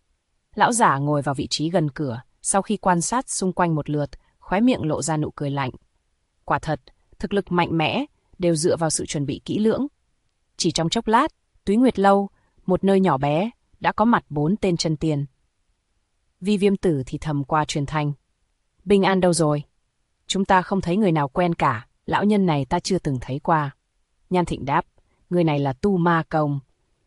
Lão giả ngồi vào vị trí gần cửa, sau khi quan sát xung quanh một lượt, khóe miệng lộ ra nụ cười lạnh. Quả thật, thực lực mạnh mẽ đều dựa vào sự chuẩn bị kỹ lưỡng. Chỉ trong chốc lát, Túy Nguyệt Lâu, một nơi nhỏ bé, đã có mặt 4 tên chân tiên. Vi Viêm Tử thì thầm qua truyền thanh. Bình An đâu rồi? Chúng ta không thấy người nào quen cả, lão nhân này ta chưa từng thấy qua. Nhan Thịnh đáp, người này là Tu Ma Công.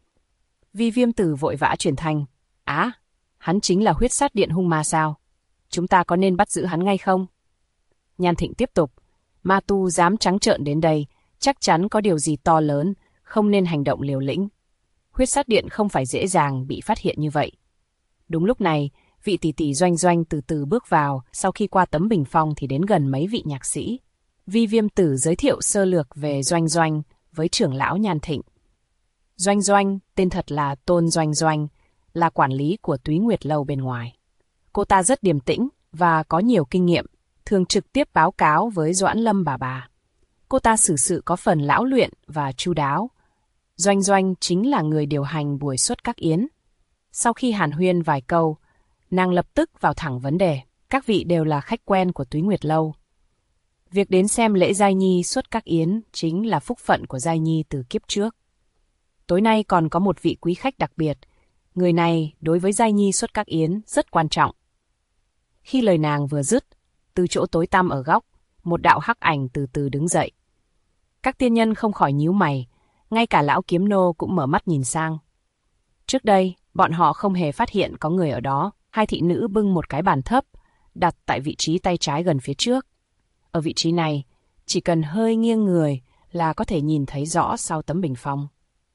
Vi Viêm Tử vội vã truyền thanh. Á, hắn chính là huyết sát điện hung ma sao? Chúng ta có nên bắt giữ hắn ngay không? Nhan Thịnh tiếp tục. Ma tu dám trắng trợn đến đây, chắc chắn có điều gì to lớn, không nên hành động liều lĩnh. Huyết sát điện không phải dễ dàng bị phát hiện như vậy. Đúng lúc này, vị tỷ tỷ Doanh Doanh từ từ bước vào, sau khi qua tấm bình phong thì đến gần mấy vị nhạc sĩ. Vi Viêm Tử giới thiệu sơ lược về Doanh Doanh với trưởng lão Nhan Thịnh. Doanh Doanh, tên thật là Tôn Doanh Doanh, là quản lý của Túy Nguyệt Lâu bên ngoài. Cô ta rất điềm tĩnh và có nhiều kinh nghiệm, thường trực tiếp báo cáo với Doãn Lâm bà. Cô ta xử sự có phần lão luyện và chu đáo. Doanh Doanh chính là người điều hành buổi xuất các yến. Sau khi hàn huyên vài câu, nàng lập tức vào thẳng vấn đề. Các vị đều là khách quen của Túy Nguyệt Lâu. Việc đến xem lễ giai nhi xuất các yến chính là phúc phận của giai nhi từ kiếp trước. Tối nay còn có một vị quý khách đặc biệt. Người này đối với giai nhi xuất các yến rất quan trọng. Khi lời nàng vừa dứt, từ chỗ tối tăm ở góc, một đạo hắc ảnh từ từ đứng dậy. Các tiên nhân không khỏi nhíu mày, ngay cả lão kiếm nô cũng mở mắt nhìn sang. Trước đây, bọn họ không hề phát hiện có người ở đó. Hai thị nữ bưng một cái bàn thấp, đặt tại vị trí tay trái gần phía trước. Ở vị trí này, chỉ cần hơi nghiêng người là có thể nhìn thấy rõ sau tấm bình phong.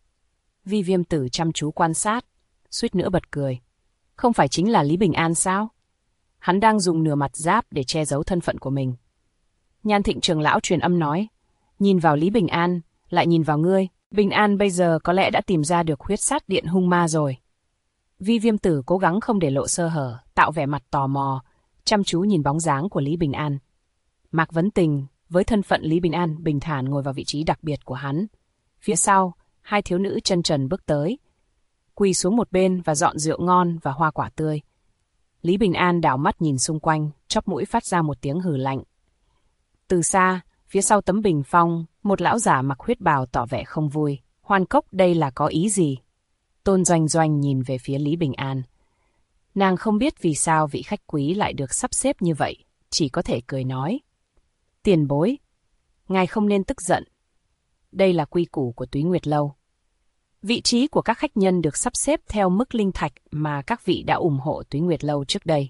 Vi Viêm Tử chăm chú quan sát, suýt nữa bật cười. Không phải chính là Lý Bình An sao? Hắn đang dùng nửa mặt giáp để che giấu thân phận của mình. Nhan Thịnh trưởng lão truyền âm nói, nhìn vào Lý Bình An, lại nhìn vào ngươi. Bình An bây giờ có lẽ đã tìm ra được huyết sát điện hung ma rồi. Vi Viêm Tử cố gắng không để lộ sơ hở, tạo vẻ mặt tò mò, chăm chú nhìn bóng dáng của Lý Bình An. Mạc Vấn Tình, với thân phận Lý Bình An, bình thản ngồi vào vị trí đặc biệt của hắn. Phía sau, hai thiếu nữ chân trần bước tới, quỳ xuống một bên và dọn rượu ngon và hoa quả tươi. Lý Bình An đảo mắt nhìn xung quanh, chóp mũi phát ra một tiếng hừ lạnh. Từ xa, phía sau tấm bình phong, một lão giả mặc huyết bào tỏ vẻ không vui. Hoan Cốc đây là có ý gì? Tôn Doanh Doanh nhìn về phía Lý Bình An. Nàng không biết vì sao vị khách quý lại được sắp xếp như vậy, chỉ có thể cười nói. Tiền bối, ngài không nên tức giận. Đây là quy củ của Túy Nguyệt Lâu. Vị trí của các khách nhân được sắp xếp theo mức linh thạch mà các vị đã ủng hộ Túy Nguyệt Lâu trước đây.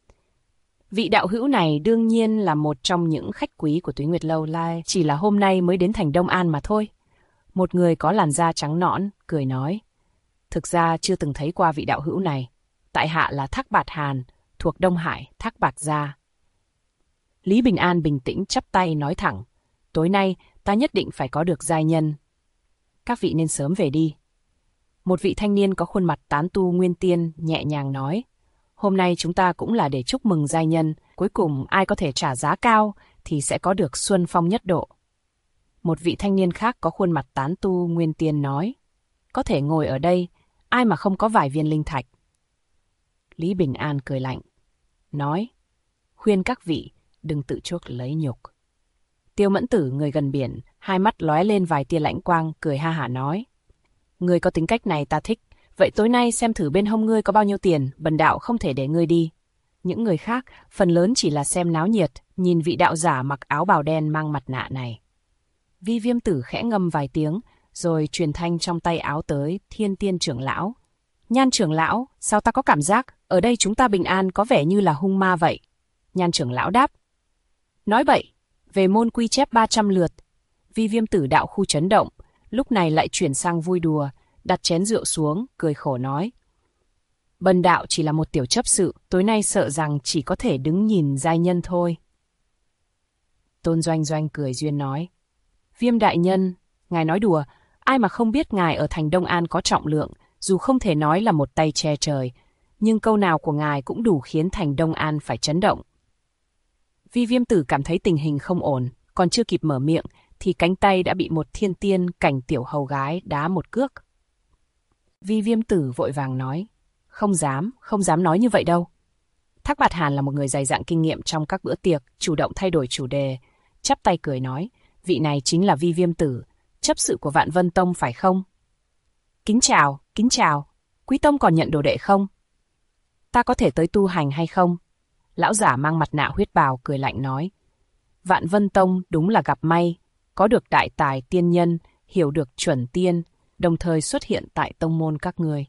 Vị đạo hữu này đương nhiên là một trong những khách quý của Túy Nguyệt Lâu, lai chỉ là hôm nay mới đến thành Đông An mà thôi. Một người có làn da trắng nõn, cười nói. Thực ra chưa từng thấy qua vị đạo hữu này. Tại hạ là Thác Bạt Hàn, thuộc Đông Hải, Thác Bạt Gia. Lý Bình An bình tĩnh chắp tay nói thẳng. Tối nay ta nhất định phải có được giai nhân. Các vị nên sớm về đi. Một vị thanh niên có khuôn mặt tán tu nguyên tiên nhẹ nhàng nói. Hôm nay chúng ta cũng là để chúc mừng giai nhân. Cuối cùng ai có thể trả giá cao thì sẽ có được xuân phong nhất độ. Một vị thanh niên khác có khuôn mặt tán tu nguyên tiên nói. Có thể ngồi ở đây, ai mà không có vài viên linh thạch. Lý Bình An cười lạnh. Nói. Khuyên các vị đừng tự chuốc lấy nhục. Tiêu Mẫn Tử người gần biển, hai mắt lóe lên vài tia lãnh quang, cười ha hả nói. Ngươi có tính cách này ta thích, vậy tối nay xem thử bên hông ngươi có bao nhiêu tiền, bần đạo không thể để ngươi đi. Những người khác, phần lớn chỉ là xem náo nhiệt, nhìn vị đạo giả mặc áo bào đen mang mặt nạ này. Vi Viêm Tử khẽ ngâm vài tiếng, rồi truyền thanh trong tay áo tới Thiên Tiên trưởng lão. Nhan trưởng lão, sao ta có cảm giác, ở đây chúng ta bình an có vẻ như là hung ma vậy? Nhan trưởng lão đáp. Nói bậy, về môn quy chép 300 lượt. Vi Viêm Tử đạo khu chấn động, lúc này lại chuyển sang vui đùa, đặt chén rượu xuống, cười khổ nói. Bần đạo chỉ là một tiểu chấp sự, tối nay sợ rằng chỉ có thể đứng nhìn giai nhân thôi. Tôn Doanh Doanh cười duyên nói. Viêm đại nhân, ngài nói đùa, ai mà không biết ngài ở thành Đông An có trọng lượng, dù không thể nói là một tay che trời, nhưng câu nào của ngài cũng đủ khiến thành Đông An phải chấn động. Vi Viêm Tử cảm thấy tình hình không ổn, còn chưa kịp mở miệng, thì cánh tay đã bị một thiên tiên cảnh tiểu hầu gái đá một cước. Vi Viêm Tử vội vàng nói. Không dám nói như vậy đâu. Thác Bạt Hàn là một người dày dặn kinh nghiệm trong các bữa tiệc, chủ động thay đổi chủ đề, chắp tay cười nói, vị này chính là Vi Viêm Tử, chấp sự của Vạn Vân Tông phải không? Kính chào, Quý Tông còn nhận đồ đệ không? Ta có thể tới tu hành hay không? Lão giả mang mặt nạ huyết bào cười lạnh nói, Vạn Vân Tông đúng là gặp may, có được đại tài tiên nhân, hiểu được chuẩn tiên, đồng thời xuất hiện tại tông môn các ngươi.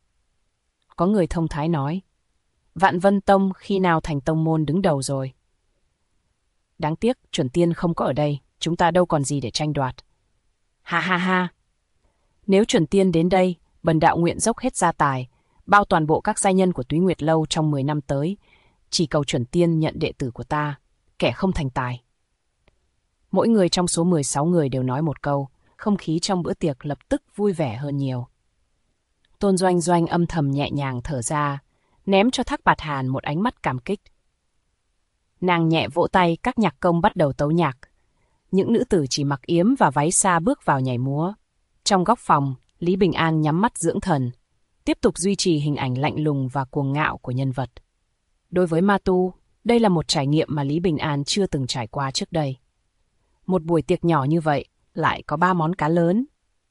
Có người thông thái nói, Vạn Vân Tông khi nào thành tông môn đứng đầu rồi? Đáng tiếc chuẩn tiên không có ở đây, chúng ta đâu còn gì để tranh đoạt. Ha ha ha! Nếu chuẩn tiên đến đây, bần đạo nguyện dốc hết gia tài, bao toàn bộ các gia nhân của Túy Nguyệt Lâu trong 10 năm tới, chỉ cầu chuẩn tiên nhận đệ tử của ta, kẻ không thành tài. Mỗi người trong số 16 người đều nói một câu, không khí trong bữa tiệc lập tức vui vẻ hơn nhiều. Tôn Doanh Doanh âm thầm nhẹ nhàng thở ra, ném cho Thác Bạt Hàn một ánh mắt cảm kích. Nàng nhẹ vỗ tay, các nhạc công bắt đầu tấu nhạc. Những nữ tử chỉ mặc yếm và váy xa bước vào nhảy múa. Trong góc phòng, Lý Bình An nhắm mắt dưỡng thần, tiếp tục duy trì hình ảnh lạnh lùng và cuồng ngạo của nhân vật. Đối với ma tu, đây là một trải nghiệm mà Lý Bình An chưa từng trải qua trước đây. Một buổi tiệc nhỏ như vậy, lại có 3 món cá lớn.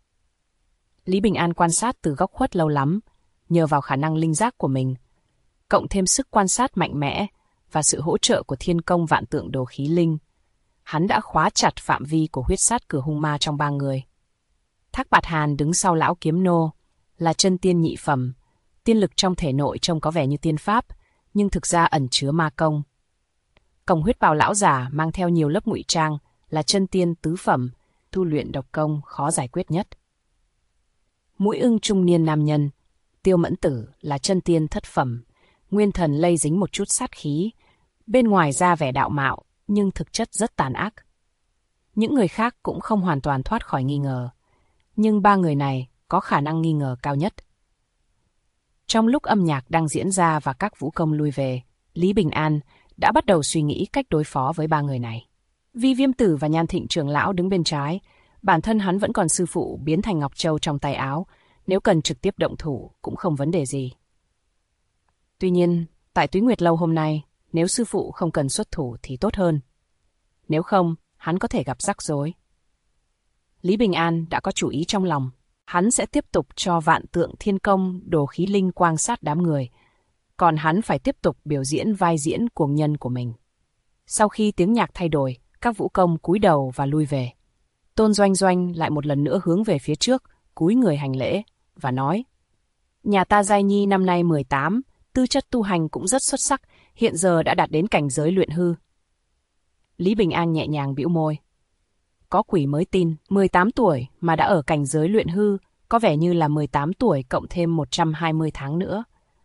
Lý Bình An quan sát từ góc khuất lâu lắm, nhờ vào khả năng linh giác của mình, cộng thêm sức quan sát mạnh mẽ và sự hỗ trợ của thiên công vạn tượng đồ khí linh, hắn đã khóa chặt phạm vi của huyết sát cửa hung ma trong 3 người. Thác Bạt Hàn đứng sau lão kiếm nô, là chân tiên nhị phẩm, tiên lực trong thể nội trông có vẻ như tiên pháp, nhưng thực ra ẩn chứa ma công. Cổng huyết bào lão giả mang theo nhiều lớp ngụy trang, là chân tiên tứ phẩm, tu luyện độc công khó giải quyết nhất. Mũi ưng trung niên nam nhân, Tiêu Mẫn Tử là chân tiên thất phẩm, nguyên thần lây dính một chút sát khí, bên ngoài ra vẻ đạo mạo, nhưng thực chất rất tàn ác. Những người khác cũng không hoàn toàn thoát khỏi nghi ngờ, nhưng 3 người này có khả năng nghi ngờ cao nhất. Trong lúc âm nhạc đang diễn ra và các vũ công lui về, Lý Bình An đã bắt đầu suy nghĩ cách đối phó với 3 người này. Vi Viêm Tử và Nhan Thịnh trưởng lão đứng bên trái, bản thân hắn vẫn còn sư phụ biến thành ngọc châu trong tay áo, nếu cần trực tiếp động thủ cũng không vấn đề gì. Tuy nhiên, tại Túy Nguyệt Lâu hôm nay, nếu sư phụ không cần xuất thủ thì tốt hơn. Nếu không, hắn có thể gặp rắc rối. Lý Bình An đã có chủ ý trong lòng, hắn sẽ tiếp tục cho vạn tượng thiên công đồ khí linh quan sát đám người, còn hắn phải tiếp tục biểu diễn vai diễn cuồng nhân của mình. Sau khi tiếng nhạc thay đổi, các vũ công cúi đầu và lui về. Tôn Doanh Doanh lại một lần nữa hướng về phía trước, cúi người hành lễ, và nói, nhà ta giai nhi năm nay 18, tư chất tu hành cũng rất xuất sắc, hiện giờ đã đạt đến cảnh giới luyện hư. Lý Bình An nhẹ nhàng bĩu môi. Có quỷ mới tin, 18 tuổi mà đã ở cảnh giới luyện hư, có vẻ như là 18 tuổi cộng thêm 120 tháng nữa.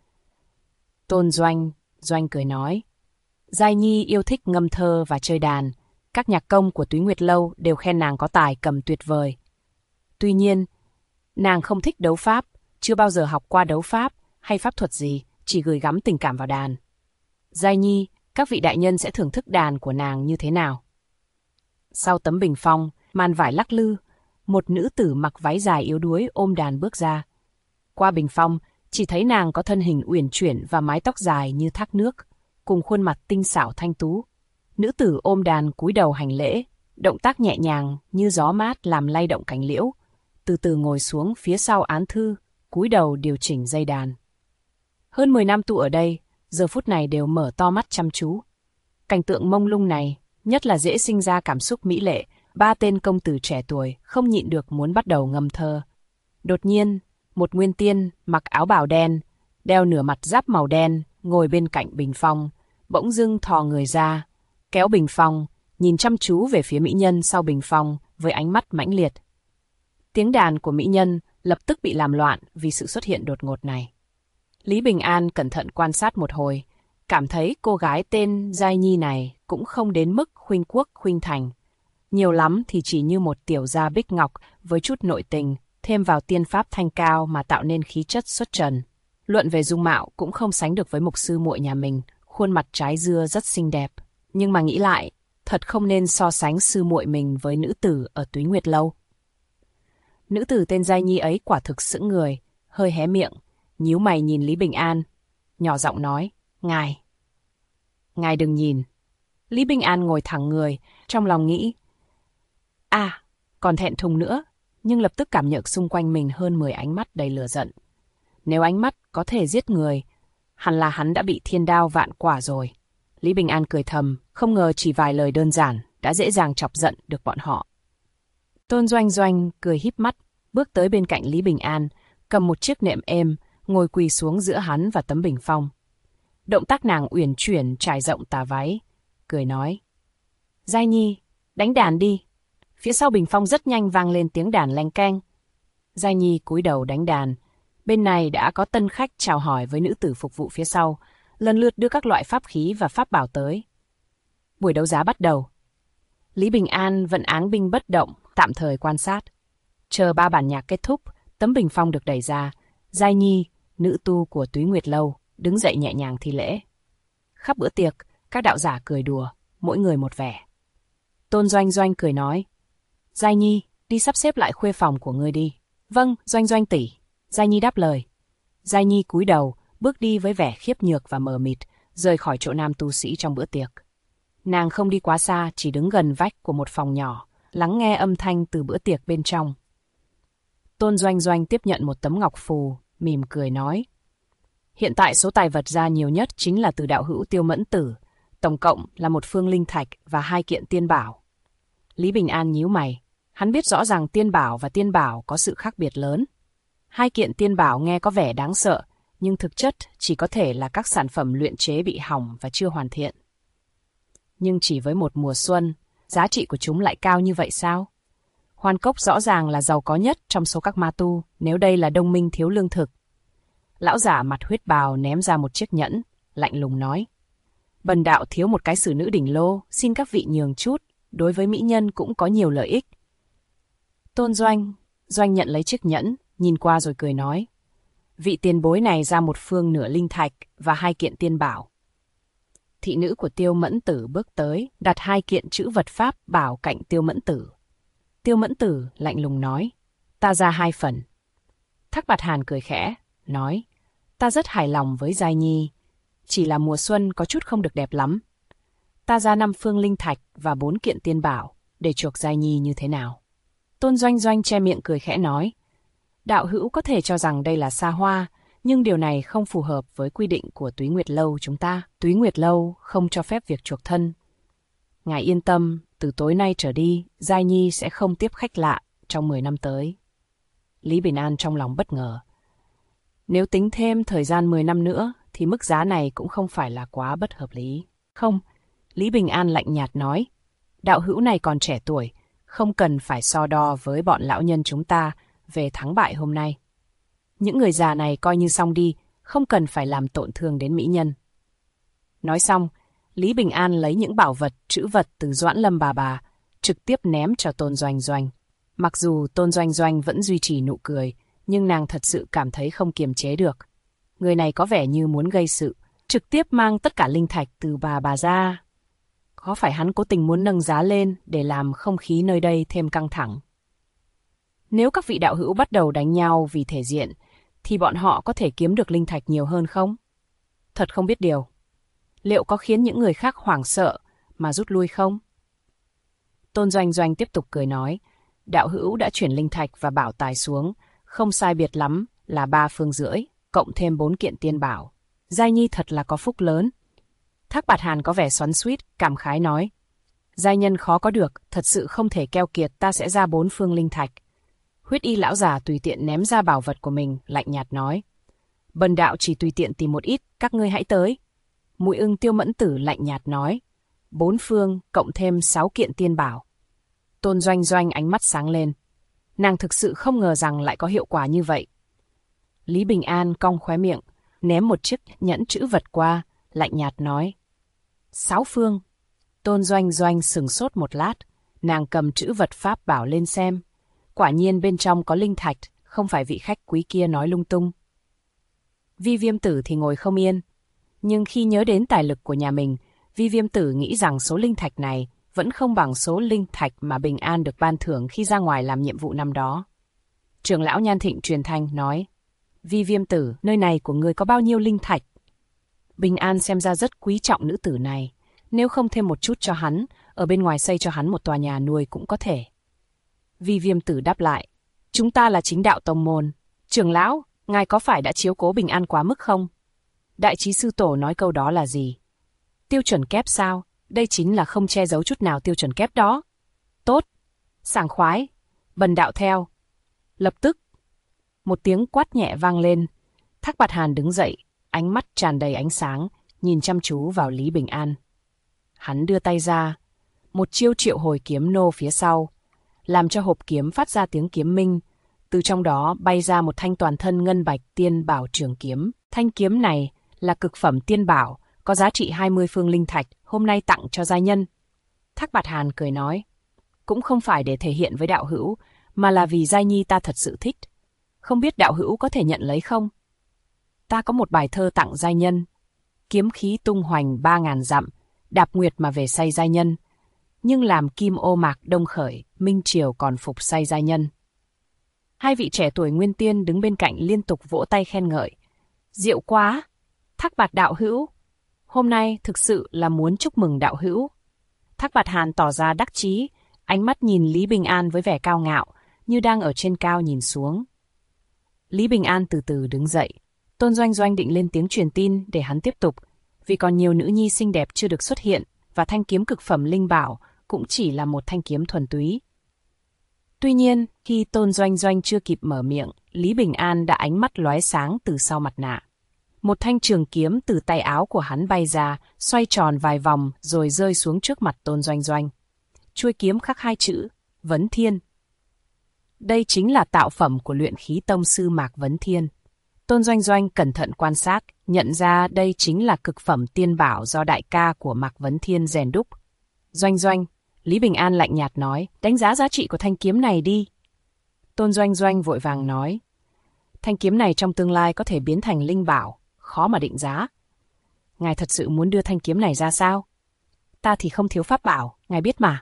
Tôn Doanh cười nói, giai nhi yêu thích ngâm thơ và chơi đàn, các nhạc công của Túy Nguyệt Lâu đều khen nàng có tài cầm tuyệt vời. Tuy nhiên, nàng không thích đấu pháp, chưa bao giờ học qua đấu pháp hay pháp thuật gì, chỉ gửi gắm tình cảm vào đàn. Giai nhi, các vị đại nhân sẽ thưởng thức đàn của nàng như thế nào? Sau tấm bình phong, màn vải lắc lư, một nữ tử mặc váy dài yếu đuối ôm đàn bước ra. Qua bình phong, chỉ thấy nàng có thân hình uyển chuyển và mái tóc dài như thác nước, cùng khuôn mặt tinh xảo thanh tú. Nữ tử ôm đàn cúi đầu hành lễ, động tác nhẹ nhàng như gió mát làm lay động cành liễu, từ từ ngồi xuống phía sau án thư, cúi đầu điều chỉnh dây đàn. Hơn 10 năm tu ở đây, giờ phút này đều mở to mắt chăm chú. Cảnh tượng mông lung này, nhất là dễ sinh ra cảm xúc mỹ lệ, 3 tên công tử trẻ tuổi không nhịn được muốn bắt đầu ngâm thơ. Đột nhiên, một nguyên tiên mặc áo bào đen, đeo nửa mặt giáp màu đen, ngồi bên cạnh bình phong, bỗng dưng thò người ra, kéo bình phong, nhìn chăm chú về phía mỹ nhân sau bình phong với ánh mắt mãnh liệt. Tiếng đàn của mỹ nhân lập tức bị làm loạn vì sự xuất hiện đột ngột này. Lý Bình An cẩn thận quan sát một hồi, cảm thấy cô gái tên Giai Nhi này cũng không đến mức khuynh quốc khuynh thành. Nhiều lắm thì chỉ như một tiểu gia bích ngọc với chút nội tình, thêm vào tiên pháp thanh cao mà tạo nên khí chất xuất trần. Luận về dung mạo cũng không sánh được với mục sư muội nhà mình, khuôn mặt trái dưa rất xinh đẹp. Nhưng mà nghĩ lại, thật không nên so sánh sư muội mình với nữ tử ở Túy Nguyệt Lâu. Nữ tử tên Giai Nhi ấy quả thực sững người, hơi hé miệng, nhíu mày nhìn Lý Bình An, nhỏ giọng nói, Ngài đừng nhìn. Lý Bình An ngồi thẳng người, trong lòng nghĩ, còn thẹn thùng nữa, nhưng lập tức cảm nhận xung quanh mình hơn 10 ánh mắt đầy lửa giận. Nếu ánh mắt có thể giết người, hẳn là hắn đã bị thiên đao vạn quả rồi. Lý Bình An cười thầm, không ngờ chỉ vài lời đơn giản đã dễ dàng chọc giận được bọn họ. Tôn Doanh Doanh cười híp mắt, bước tới bên cạnh Lý Bình An, cầm một chiếc nệm êm, ngồi quỳ xuống giữa hắn và tấm bình phong. Động tác nàng uyển chuyển trải rộng tà váy, cười nói, Giai Nhi, đánh đàn đi. Phía sau bình phong rất nhanh vang lên tiếng đàn leng keng. Giai Nhi cúi đầu đánh đàn. Bên này đã có tân khách chào hỏi với nữ tử phục vụ phía sau, lần lượt đưa các loại pháp khí và pháp bảo tới. Buổi đấu giá bắt đầu. Lý Bình An vẫn áng binh bất động, tạm thời quan sát. Chờ 3 bản nhạc kết thúc, tấm bình phong được đẩy ra. Giai Nhi, nữ tu của Túy Nguyệt Lâu, đứng dậy nhẹ nhàng thi lễ. Khắp bữa tiệc, các đạo giả cười đùa, mỗi người một vẻ. Tôn Doanh Doanh cười nói, Giai Nhi, đi sắp xếp lại khuê phòng của ngươi đi. Vâng, Doanh Doanh tỷ. Giai Nhi đáp lời. Giai Nhi cúi đầu, bước đi với vẻ khiếp nhược và mờ mịt, rời khỏi chỗ nam tu sĩ trong bữa tiệc. Nàng không đi quá xa, chỉ đứng gần vách của một phòng nhỏ, lắng nghe âm thanh từ bữa tiệc bên trong. Tôn Doanh Doanh tiếp nhận một tấm ngọc phù, mỉm cười nói, hiện tại số tài vật ra nhiều nhất chính là từ đạo hữu Tiêu Mẫn Tử, tổng cộng là 1 phương linh thạch và 2 kiện tiên bảo. Lý Bình An nhíu mày, hắn biết rõ ràng tiên bảo và tiên bảo có sự khác biệt lớn. 2 kiện tiên bảo nghe có vẻ đáng sợ, nhưng thực chất chỉ có thể là các sản phẩm luyện chế bị hỏng và chưa hoàn thiện. Nhưng chỉ với một mùa xuân, giá trị của chúng lại cao như vậy sao? Hoan Cốc rõ ràng là giàu có nhất trong số các ma tu, nếu đây là đồng minh thiếu lương thực. Lão giả mặt huyết bào ném ra một chiếc nhẫn, lạnh lùng nói, bần đạo thiếu một cái xử nữ đỉnh lô, xin các vị nhường chút, đối với mỹ nhân cũng có nhiều lợi ích. Tôn Doanh nhận lấy chiếc nhẫn, nhìn qua rồi cười nói, vị tiền bối này ra 1 phương nửa linh thạch và 2 kiện tiên bảo. Thị nữ của Tiêu Mẫn Tử bước tới, đặt 2 kiện chữ vật pháp bảo cạnh Tiêu Mẫn Tử. Tiêu Mẫn Tử lạnh lùng nói, ta ra 2 phần. Thác Bạt Hàn cười khẽ, nói, ta rất hài lòng với Giai Nhi, chỉ là mùa xuân có chút không được đẹp lắm. Ta ra 5 phương linh thạch và 4 kiện tiên bảo, để chuộc Giai Nhi như thế nào? Tôn Doanh Doanh che miệng cười khẽ nói, đạo hữu có thể cho rằng đây là xa hoa, nhưng điều này không phù hợp với quy định của Túy Nguyệt Lâu chúng ta. Túy Nguyệt Lâu không cho phép việc chuộc thân. Ngài yên tâm, từ tối nay trở đi, Giai Nhi sẽ không tiếp khách lạ trong 10 năm tới. Lý Bình An trong lòng bất ngờ. Nếu tính thêm thời gian 10 năm nữa, thì mức giá này cũng không phải là quá bất hợp lý. Không, Lý Bình An lạnh nhạt nói, đạo hữu này còn trẻ tuổi, không cần phải so đo với bọn lão nhân chúng ta về thắng bại hôm nay. Những người già này coi như xong đi, không cần phải làm tổn thương đến mỹ nhân. Nói xong, Lý Bình An lấy những bảo vật, trữ vật từ Doãn Lâm bà, trực tiếp ném cho Tôn Doanh Doanh. Mặc dù Tôn Doanh Doanh vẫn duy trì nụ cười, nhưng nàng thật sự cảm thấy không kiềm chế được. Người này có vẻ như muốn gây sự, trực tiếp mang tất cả linh thạch từ bà ra. Có phải hắn cố tình muốn nâng giá lên để làm không khí nơi đây thêm căng thẳng? Nếu các vị đạo hữu bắt đầu đánh nhau vì thể diện, thì bọn họ có thể kiếm được linh thạch nhiều hơn không? Thật không biết điều. Liệu có khiến những người khác hoảng sợ mà rút lui không? Tôn Doanh Doanh tiếp tục cười nói, đạo hữu đã chuyển linh thạch và bảo tài xuống, không sai biệt lắm là 3 phương rưỡi, cộng thêm 4 kiện tiên bảo. Giai Nhi thật là có phúc lớn. Thác Bạt Hàn có vẻ xoắn xuýt, cảm khái nói, giai nhân khó có được, thật sự không thể keo kiệt, ta sẽ ra 4 phương linh thạch. Huyết Y lão già tùy tiện ném ra bảo vật của mình, lạnh nhạt nói, bần đạo chỉ tùy tiện tìm một ít, các ngươi hãy tới. Mùi Ưng Tiêu Mẫn Tử lạnh nhạt nói, 4 phương cộng thêm 6 kiện tiên bảo. Tôn Doanh Doanh ánh mắt sáng lên, nàng thực sự không ngờ rằng lại có hiệu quả như vậy. Lý Bình An cong khóe miệng, ném một chiếc nhẫn trữ vật qua, lạnh nhạt nói, 6 phương. Tôn Doanh Doanh sửng sốt một lát, nàng cầm trữ vật pháp bảo lên xem. Quả nhiên bên trong có linh thạch, không phải vị khách quý kia nói lung tung. Vi Viêm Tử thì ngồi không yên, nhưng khi nhớ đến tài lực của nhà mình, Vi Viêm Tử nghĩ rằng số linh thạch này vẫn không bằng số linh thạch mà Bình An được ban thưởng khi ra ngoài làm nhiệm vụ năm đó. Trưởng lão Nhan Thịnh truyền thanh nói, Vi Viêm Tử, nơi này của ngươi có bao nhiêu linh thạch? Bình An xem ra rất quý trọng nữ tử này. Nếu không thêm một chút cho hắn, ở bên ngoài xây cho hắn một tòa nhà nuôi cũng có thể. Vi Viêm Tử đáp lại, chúng ta là chính đạo tông môn. Trưởng lão, ngài có phải đã chiếu cố Bình An quá mức không? Đại trí sư tổ nói câu đó là gì? Tiêu chuẩn kép sao? Đây chính là không che giấu chút nào tiêu chuẩn kép đó. Tốt, sảng khoái, bần đạo theo. Lập tức, một tiếng quát nhẹ vang lên. Thác Bạt Hàn đứng dậy, ánh mắt tràn đầy ánh sáng, nhìn chăm chú vào Lý Bình An. Hắn đưa tay ra, một chiêu triệu hồi kiếm nô phía sau, làm cho hộp kiếm phát ra tiếng kiếm minh. Từ trong đó bay ra một thanh toàn thân ngân bạch tiên bảo trường kiếm. Thanh kiếm này là cực phẩm tiên bảo, có giá trị 20 phương linh thạch, hôm nay tặng cho giai nhân. Thác Bạt Hàn cười nói, cũng không phải để thể hiện với đạo hữu, mà là vì giai nhi ta thật sự thích. Không biết đạo hữu có thể nhận lấy không? Ta có một bài thơ tặng giai nhân. Kiếm khí tung hoành 3.000 dặm, đạp nguyệt mà về say giai nhân. Nhưng làm kim ô mạc đông khởi, minh triều còn phục say giai nhân. Hai vị trẻ tuổi nguyên tiên đứng bên cạnh liên tục vỗ tay khen ngợi. Diệu quá! Thác Bạt đạo hữu! Hôm nay thực sự là muốn chúc mừng đạo hữu. Thác Bạt Hàn tỏ ra đắc chí, ánh mắt nhìn Lý Bình An với vẻ cao ngạo, như đang ở trên cao nhìn xuống. Lý Bình An từ từ đứng dậy. Tôn Doanh Doanh định lên tiếng truyền tin để hắn tiếp tục, vì còn nhiều nữ nhi xinh đẹp chưa được xuất hiện, và thanh kiếm cực phẩm linh bảo cũng chỉ là một thanh kiếm thuần túy. Tuy nhiên, khi Tôn Doanh Doanh chưa kịp mở miệng, Lý Bình An đã ánh mắt lóe sáng từ sau mặt nạ. Một thanh trường kiếm từ tay áo của hắn bay ra, xoay tròn vài vòng rồi rơi xuống trước mặt Tôn Doanh Doanh. Chuôi kiếm khắc hai chữ, Vấn Thiên. Đây chính là tạo phẩm của luyện khí tông sư Mạc Vấn Thiên. Tôn Doanh Doanh cẩn thận quan sát, nhận ra đây chính là cực phẩm tiên bảo do đại ca của Mạc Vấn Thiên rèn đúc. Doanh Doanh, Lý Bình An lạnh nhạt nói, đánh giá giá trị của thanh kiếm này đi. Tôn Doanh Doanh vội vàng nói, thanh kiếm này trong tương lai có thể biến thành linh bảo, khó mà định giá. Ngài thật sự muốn đưa thanh kiếm này ra sao? Ta thì không thiếu pháp bảo, ngài biết mà.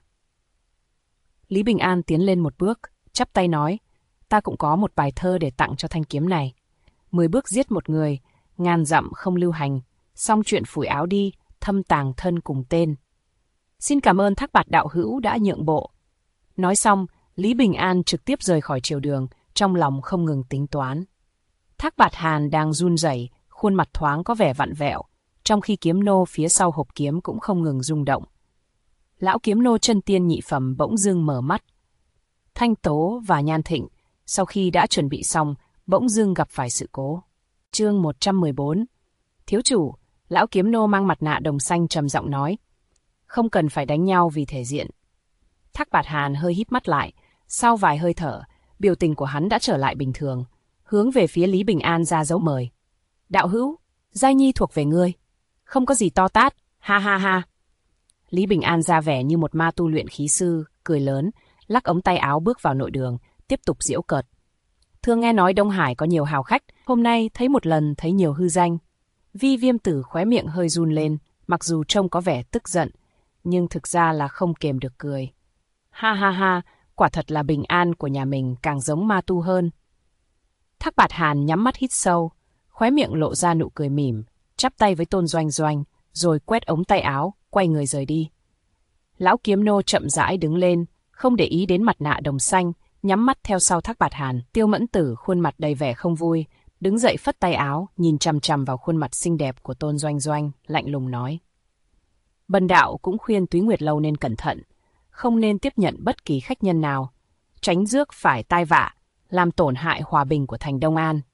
Lý Bình An tiến lên một bước, chắp tay nói, ta cũng có một bài thơ để tặng cho thanh kiếm này. 10 bước giết một người, ngàn dặm không lưu hành, xong chuyện phủi áo đi, thâm tàng thân cùng tên. Xin cảm ơn Thác Bạt đạo hữu đã nhượng bộ. Nói xong, Lý Bình An trực tiếp rời khỏi triều đường, trong lòng không ngừng tính toán. Thác Bạt Hàn đang run rẩy, khuôn mặt thoáng có vẻ vặn vẹo, trong khi kiếm nô phía sau hộp kiếm cũng không ngừng rung động. Lão kiếm nô chân tiên nhị phẩm bỗng dưng mở mắt. Thanh Tố và Nhan Thịnh, sau khi đã chuẩn bị xong, bỗng dưng gặp phải sự cố. Chương 114. Thiếu chủ, lão kiếm nô mang mặt nạ đồng xanh trầm giọng nói, không cần phải đánh nhau vì thể diện. Thác Bạt Hàn hơi híp mắt lại, sau vài hơi thở, biểu tình của hắn đã trở lại bình thường, hướng về phía Lý Bình An ra dấu mời. Đạo hữu, giai nhi thuộc về ngươi. Không có gì to tát, ha ha ha. Lý Bình An ra vẻ như một ma tu luyện khí sư, cười lớn, lắc ống tay áo bước vào nội đường, tiếp tục giễu cợt. Thường nghe nói Đông Hải có nhiều hào khách, hôm nay thấy một lần thấy nhiều hư danh. Vi Viêm Tử khóe miệng hơi run lên, mặc dù trông có vẻ tức giận, nhưng thực ra là không kềm được cười. Ha ha ha, quả thật là Bình An của nhà mình càng giống ma tu hơn. Thác Bạt Hàn nhắm mắt hít sâu, khóe miệng lộ ra nụ cười mỉm, chắp tay với Tôn Doanh Doanh, rồi quét ống tay áo, quay người rời đi. Lão kiếm nô chậm rãi đứng lên, không để ý đến mặt nạ đồng xanh, nhắm mắt theo sau Thác Bạt Hàn. Tiêu Mẫn Tử khuôn mặt đầy vẻ không vui, đứng dậy phất tay áo, nhìn chằm chằm vào khuôn mặt xinh đẹp của Tôn Doanh Doanh, lạnh lùng nói. Bần đạo cũng khuyên Túy Nguyệt Lâu nên cẩn thận, không nên tiếp nhận bất kỳ khách nhân nào, tránh rước phải tai vạ, làm tổn hại hòa bình của thành Đông An.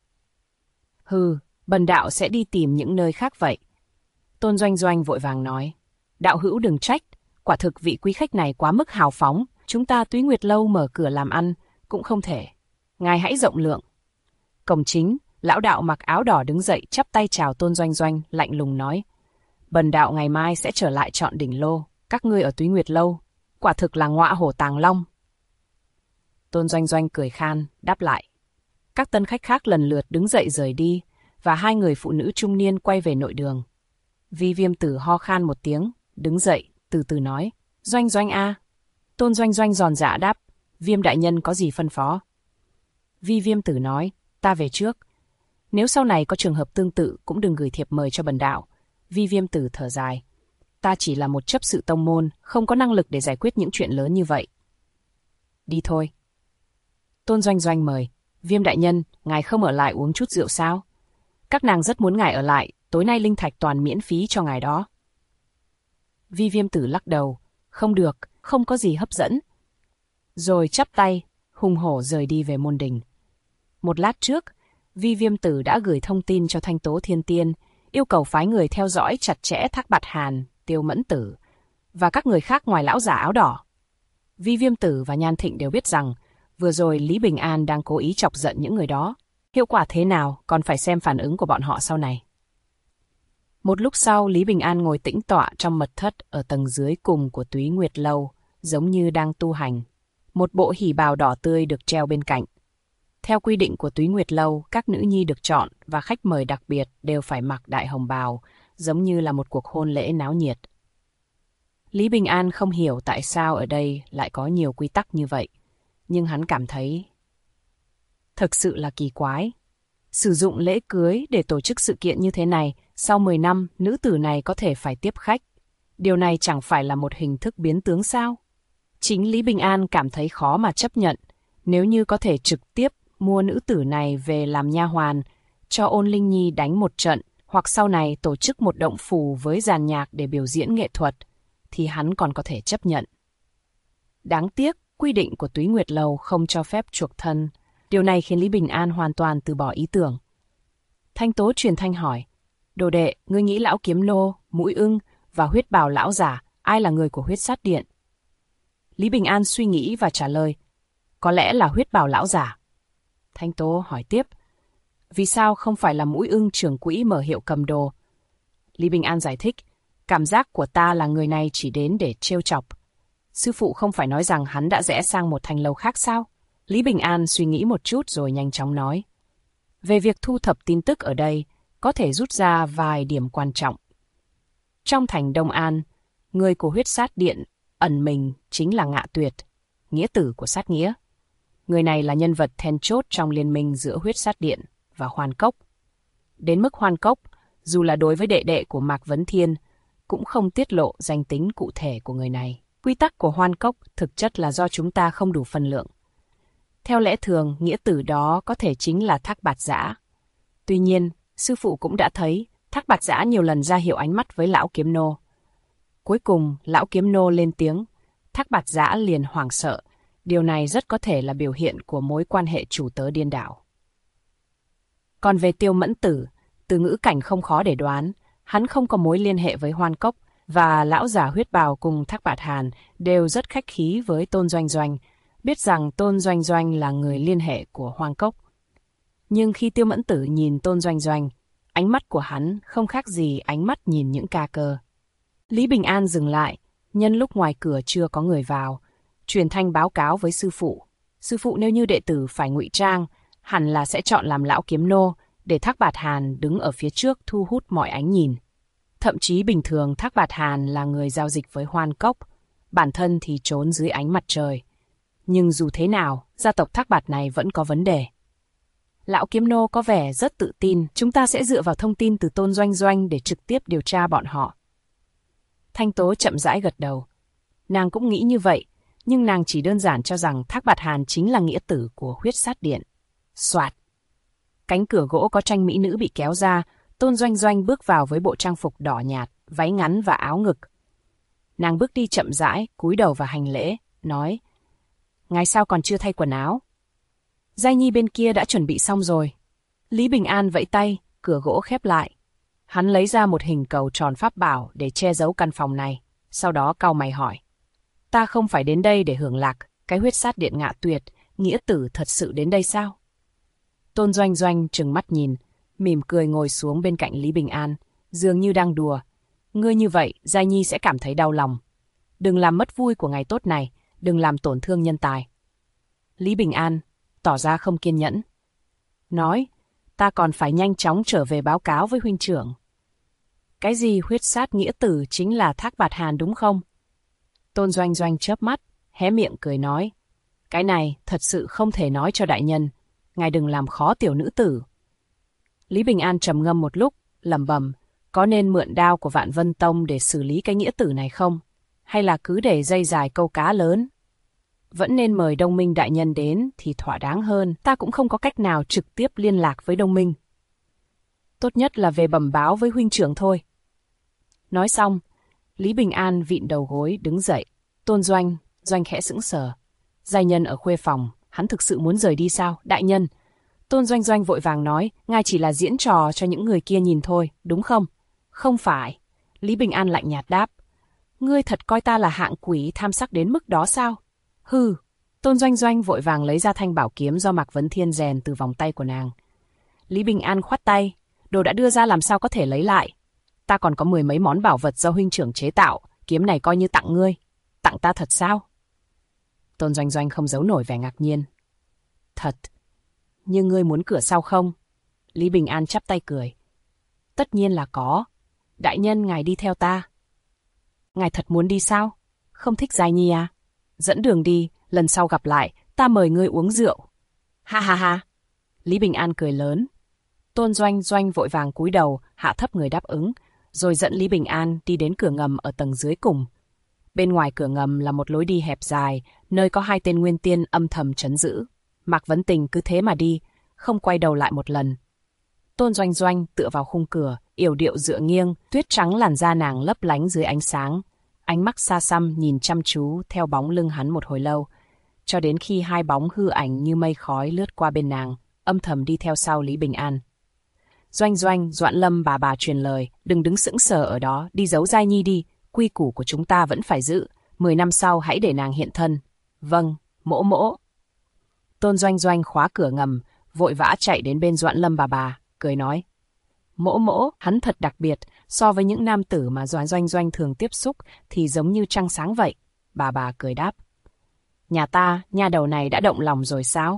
Hừ, bần đạo sẽ đi tìm những nơi khác vậy. Tôn Doanh Doanh vội vàng nói. Đạo hữu đừng trách, quả thực vị quý khách này quá mức hào phóng, chúng ta Túy Nguyệt Lâu mở cửa làm ăn, cũng không thể. Ngài hãy rộng lượng. Cổng chính, lão đạo mặc áo đỏ đứng dậy chắp tay chào Tôn Doanh Doanh, lạnh lùng nói. Bần đạo ngày mai sẽ trở lại chọn đỉnh lô, các ngươi ở Túy Nguyệt Lâu, quả thực là ngọa hổ tàng long. Tôn Doanh Doanh cười khan, đáp lại. Các tân khách khác lần lượt đứng dậy rời đi, và hai người phụ nữ trung niên quay về nội đường. Vi Viêm Tử ho khan một tiếng, đứng dậy, từ từ nói. Doanh Doanh a. Tôn Doanh Doanh giòn giã đáp. Viêm đại nhân có gì phân phó? Vi Viêm Tử nói. Ta về trước. Nếu sau này có trường hợp tương tự cũng đừng gửi thiệp mời cho bần đạo. Vi Viêm Tử thở dài. Ta chỉ là một chấp sự tông môn, không có năng lực để giải quyết những chuyện lớn như vậy. Đi thôi. Tôn Doanh Doanh mời. Viêm đại nhân, ngài không ở lại uống chút rượu sao? Các nàng rất muốn ngài ở lại, tối nay linh thạch toàn miễn phí cho ngài đó. Vi Viêm Tử lắc đầu. Không được, không có gì hấp dẫn. Rồi chắp tay, hùng hổ rời đi về môn đình. Một lát trước, Vi Viêm Tử đã gửi thông tin cho Thanh Tố Thiên Tiên, yêu cầu phái người theo dõi chặt chẽ Thác Bạt Hàn, Tiêu Mẫn Tử và các người khác ngoài lão giả áo đỏ. Vi Viêm Tử và Nhan Thịnh đều biết rằng vừa rồi Lý Bình An đang cố ý chọc giận những người đó. Hiệu quả thế nào còn phải xem phản ứng của bọn họ sau này. Một lúc sau, Lý Bình An ngồi tĩnh tọa trong mật thất ở tầng dưới cùng của Túy Nguyệt Lâu, giống như đang tu hành. Một bộ hỉ bào đỏ tươi được treo bên cạnh. Theo quy định của Túy Nguyệt Lâu, các nữ nhi được chọn và khách mời đặc biệt đều phải mặc đại hồng bào, giống như là một cuộc hôn lễ náo nhiệt. Lý Bình An không hiểu tại sao ở đây lại có nhiều quy tắc như vậy, nhưng hắn cảm thấy thực sự là kỳ quái. Sử dụng lễ cưới để tổ chức sự kiện như thế này, sau 10 năm, nữ tử này có thể phải tiếp khách. Điều này chẳng phải là một hình thức biến tướng sao? Chính Lý Bình An cảm thấy khó mà chấp nhận, nếu như có thể trực tiếp mua nữ tử này về làm nha hoàn, cho Ôn Linh Nhi đánh một trận, hoặc sau này tổ chức một động phủ với dàn nhạc để biểu diễn nghệ thuật, thì hắn còn có thể chấp nhận. Đáng tiếc, quy định của Túy Nguyệt Lầu không cho phép chuộc thân. Điều này khiến Lý Bình An hoàn toàn từ bỏ ý tưởng. Thanh Tố truyền thanh hỏi, đồ đệ, ngươi nghĩ lão kiếm nô, mũi ưng và huyết bào lão giả, ai là người của huyết sát điện? Lý Bình An suy nghĩ và trả lời, có lẽ là huyết bào lão giả. Thanh Tố hỏi tiếp, vì sao không phải là mũi ưng trưởng quỹ mở hiệu cầm đồ? Lý Bình An giải thích, cảm giác của ta là người này chỉ đến để trêu chọc. Sư phụ không phải nói rằng hắn đã rẽ sang một thành lầu khác sao? Lý Bình An suy nghĩ một chút rồi nhanh chóng nói. Về việc thu thập tin tức ở đây, có thể rút ra vài điểm quan trọng. Trong thành Đông An, người của huyết sát điện ẩn mình chính là Ngạ Tuyệt, nghĩa tử của sát nghĩa. Người này là nhân vật then chốt trong liên minh giữa huyết sát điện và Hoan Cốc. Đến mức Hoan Cốc, dù là đối với đệ đệ của Mạc Vấn Thiên, cũng không tiết lộ danh tính cụ thể của người này. Quy tắc của Hoan Cốc thực chất là do chúng ta không đủ phân lượng. Theo lẽ thường, nghĩa tử đó có thể chính là Thác Bạt Giã. Tuy nhiên, sư phụ cũng đã thấy Thác Bạt Giã nhiều lần ra hiệu ánh mắt với lão kiếm nô. Cuối cùng, lão kiếm nô lên tiếng, Thác Bạt Giã liền hoảng sợ. Điều này rất có thể là biểu hiện của mối quan hệ chủ tớ điên đảo. Còn về Tiêu Mẫn Tử, từ ngữ cảnh không khó để đoán, hắn không có mối liên hệ với Hoan Cốc, và lão giả huyết bào cùng Thác Bạt Hàn đều rất khách khí với Tôn Doanh Doanh, biết rằng Tôn Doanh Doanh là người liên hệ của Hoan Cốc. Nhưng khi Tiêu Mẫn Tử nhìn Tôn Doanh Doanh, ánh mắt của hắn không khác gì ánh mắt nhìn những ca cơ. Lý Bình An dừng lại, nhân lúc ngoài cửa chưa có người vào, truyền thanh báo cáo với sư phụ. Sư phụ nếu như đệ tử phải ngụy trang, hẳn là sẽ chọn làm lão kiếm nô, để Thác Bạt Hàn đứng ở phía trước thu hút mọi ánh nhìn. Thậm chí bình thường Thác Bạt Hàn là người giao dịch với Hoan Cốc, bản thân thì trốn dưới ánh mặt trời. Nhưng dù thế nào, gia tộc Thác Bạt này vẫn có vấn đề. Lão kiếm nô có vẻ rất tự tin, chúng ta sẽ dựa vào thông tin từ Tôn Doanh Doanh để trực tiếp điều tra bọn họ. Thanh Tố chậm rãi gật đầu. Nàng cũng nghĩ như vậy, nhưng nàng chỉ đơn giản cho rằng Thác Bạt Hàn chính là nghĩa tử của huyết sát điện. Soạt. Cánh cửa gỗ có tranh mỹ nữ bị kéo ra, Tôn Doanh Doanh bước vào với bộ trang phục đỏ nhạt, váy ngắn và áo ngực. Nàng bước đi chậm rãi, cúi đầu và hành lễ, nói, ngài sao còn chưa thay quần áo? Giai Nhi bên kia đã chuẩn bị xong rồi. Lý Bình An vẫy tay, cửa gỗ khép lại. Hắn lấy ra một hình cầu tròn pháp bảo để che giấu căn phòng này, sau đó cau mày hỏi. Ta không phải đến đây để hưởng lạc, cái huyết sát điện Ngạ Tuyệt, nghĩa tử thật sự đến đây sao? Tôn Doanh Doanh trừng mắt nhìn, mỉm cười ngồi xuống bên cạnh Lý Bình An, dường như đang đùa. Ngươi như vậy, Giai Nhi sẽ cảm thấy đau lòng. Đừng làm mất vui của ngày tốt này, đừng làm tổn thương nhân tài. Lý Bình An tỏ ra không kiên nhẫn. Nói, ta còn phải nhanh chóng trở về báo cáo với huynh trưởng. Cái gì huyết sát nghĩa tử chính là Thác Bạt Hàn đúng không? Tôn Doanh Doanh chớp mắt, hé miệng cười nói. Cái này thật sự không thể nói cho đại nhân. Ngài đừng làm khó tiểu nữ tử. Lý Bình An trầm ngâm một lúc, lẩm bẩm, có nên mượn đao của Vạn Vân Tông để xử lý cái nghĩa tử này không? Hay là cứ để dây dài câu cá lớn? Vẫn nên mời Đông Minh đại nhân đến thì thỏa đáng hơn, ta cũng không có cách nào trực tiếp liên lạc với Đông Minh. Tốt nhất là về bẩm báo với huynh trưởng thôi. Nói xong, Lý Bình An vịn đầu gối đứng dậy. Tôn Doanh khẽ sững sờ. Giai nhân ở khuê phòng, hắn thực sự muốn rời đi sao, đại nhân? Tôn Doanh vội vàng nói, ngài chỉ là diễn trò cho những người kia nhìn thôi, đúng không? Không phải. Lý Bình An lạnh nhạt đáp. Ngươi thật coi ta là hạng quỷ tham sắc đến mức đó sao? Hừ. Tôn Doanh vội vàng lấy ra thanh bảo kiếm do Mạc Vấn Thiên rèn từ vòng tay của nàng. Lý Bình An khoát tay, đồ đã đưa ra làm sao có thể lấy lại? Ta còn có 10 mấy món bảo vật do huynh trưởng chế tạo, kiếm này coi như tặng ngươi. Tặng ta thật sao? Tôn Doanh không giấu nổi vẻ ngạc nhiên. Thật. Nhưng ngươi muốn cửa sau không? Lý Bình An chắp tay cười. Tất nhiên là có. Đại nhân ngài đi theo ta. Ngài thật muốn đi sao? Không thích Giai Nhi à? Dẫn đường đi, lần sau gặp lại, ta mời ngươi uống rượu. Ha ha ha. Lý Bình An cười lớn. Tôn Doanh vội vàng cúi đầu, hạ thấp người đáp ứng, rồi dẫn Lý Bình An đi đến cửa ngầm ở tầng dưới cùng. Bên ngoài cửa ngầm là một lối đi hẹp dài, nơi có 2 tên nguyên tiên âm thầm trấn giữ. Mạc Vấn Tình cứ thế mà đi, không quay đầu lại một lần. Tôn Doanh tựa vào khung cửa, yểu điệu dựa nghiêng, tuyết trắng làn da nàng lấp lánh dưới ánh sáng. Ánh mắt xa xăm nhìn chăm chú theo bóng lưng hắn một hồi lâu, cho đến khi 2 bóng hư ảnh như mây khói lướt qua bên nàng, âm thầm đi theo sau Lý Bình An. Doanh, Doãn Lâm bà truyền lời, đừng đứng sững sờ ở đó, đi giấu Giai Nhi đi, quy củ của chúng ta vẫn phải giữ, 10 năm sau hãy để nàng hiện thân. Vâng, mỗ. Tôn Doanh khóa cửa ngầm, vội vã chạy đến bên Doãn Lâm bà, cười nói. Mỗ, hắn thật đặc biệt, so với những nam tử mà Doanh thường tiếp xúc thì giống như trăng sáng vậy. Bà cười đáp. Nhà ta, nha đầu này đã động lòng rồi sao?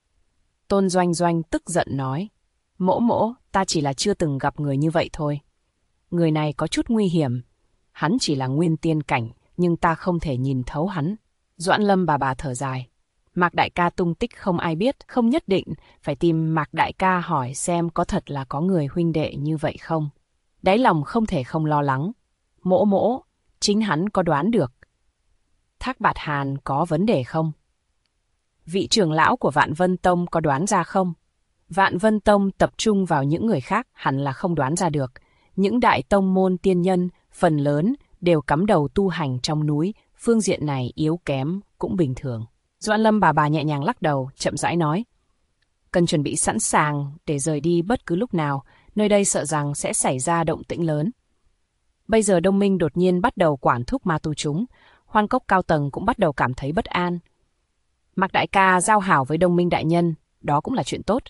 Tôn Doanh tức giận nói. Mỗ, ta chỉ là chưa từng gặp người như vậy thôi. Người này có chút nguy hiểm. Hắn chỉ là nguyên tiên cảnh, nhưng ta không thể nhìn thấu hắn. Doãn Lâm bà thở dài. Mạc đại ca tung tích không ai biết, không nhất định, phải tìm Mạc đại ca hỏi xem có thật là có người huynh đệ như vậy không. Đáy lòng không thể không lo lắng. Mỗ, chính hắn có đoán được. Thác Bạt Hàn có vấn đề không? Vị trưởng lão của Vạn Vân Tông có đoán ra không? Vạn Vân Tông tập trung vào những người khác hẳn là không đoán ra được. Những đại tông môn tiên nhân, phần lớn, đều cắm đầu tu hành trong núi, phương diện này yếu kém, cũng bình thường. Doãn Lâm bà nhẹ nhàng lắc đầu, chậm rãi nói. Cần chuẩn bị sẵn sàng để rời đi bất cứ lúc nào, nơi đây sợ rằng sẽ xảy ra động tĩnh lớn. Bây giờ Đông Minh đột nhiên bắt đầu quản thúc ma tu chúng, Hoan Cốc cao tầng cũng bắt đầu cảm thấy bất an. Mạc đại ca giao hảo với Đông Minh đại nhân, đó cũng là chuyện tốt.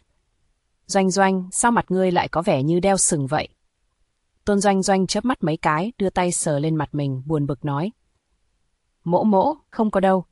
Doanh, sao mặt ngươi lại có vẻ như đeo sừng vậy? Tôn Doanh chớp mắt mấy cái, đưa tay sờ lên mặt mình, buồn bực nói. Mỗ, không có đâu.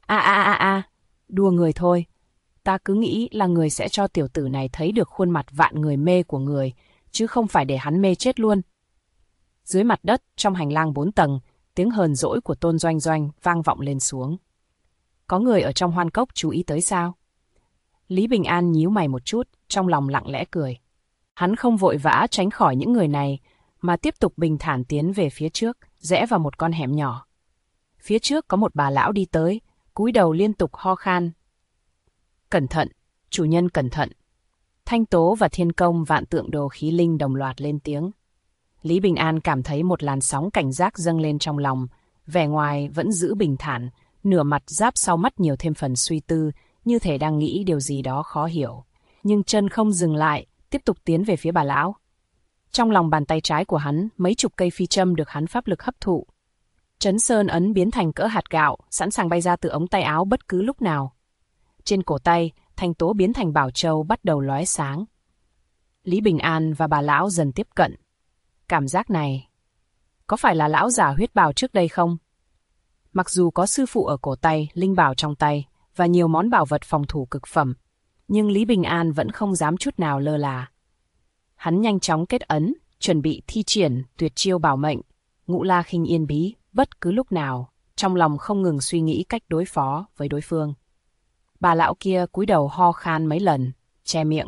Đùa người thôi. Ta cứ nghĩ là người sẽ cho tiểu tử này thấy được khuôn mặt vạn người mê của người, chứ không phải để hắn mê chết luôn. Dưới mặt đất, trong hành lang 4 tầng, tiếng hờn dỗi của Tôn Doanh vang vọng lên xuống. Có người ở trong Hoan Cốc chú ý tới sao? Lý Bình An nhíu mày một chút, trong lòng lặng lẽ cười. Hắn không vội vã tránh khỏi những người này, mà tiếp tục bình thản tiến về phía trước, rẽ vào một con hẻm nhỏ. Phía trước có một bà lão đi tới, cúi đầu liên tục ho khan. Cẩn thận, chủ nhân cẩn thận. Thanh Tố và Thiên Công Vạn Tượng Đồ Khí Linh đồng loạt lên tiếng. Lý Bình An cảm thấy một làn sóng cảnh giác dâng lên trong lòng, vẻ ngoài vẫn giữ bình thản, nửa mặt giáp sau mắt nhiều thêm phần suy tư, như thể đang nghĩ điều gì đó khó hiểu. Nhưng chân không dừng lại, tiếp tục tiến về phía bà lão. Trong lòng bàn tay trái của hắn, mấy chục cây phi châm được hắn pháp lực hấp thụ. Trấn Sơn ấn biến thành cỡ hạt gạo, sẵn sàng bay ra từ ống tay áo bất cứ lúc nào. Trên cổ tay, Thanh Tố biến thành bảo châu bắt đầu lóe sáng. Lý Bình An và bà lão dần tiếp cận. Cảm giác này, có phải là lão giả huyết bào trước đây không? Mặc dù có sư phụ ở cổ tay, linh bảo trong tay và nhiều món bảo vật phòng thủ cực phẩm, nhưng Lý Bình An vẫn không dám chút nào lơ là. Hắn nhanh chóng kết ấn, chuẩn bị thi triển tuyệt chiêu bảo mệnh, Ngũ La Khinh Yên Bí, bất cứ lúc nào, trong lòng không ngừng suy nghĩ cách đối phó với đối phương. Bà lão kia cúi đầu ho khan mấy lần, che miệng,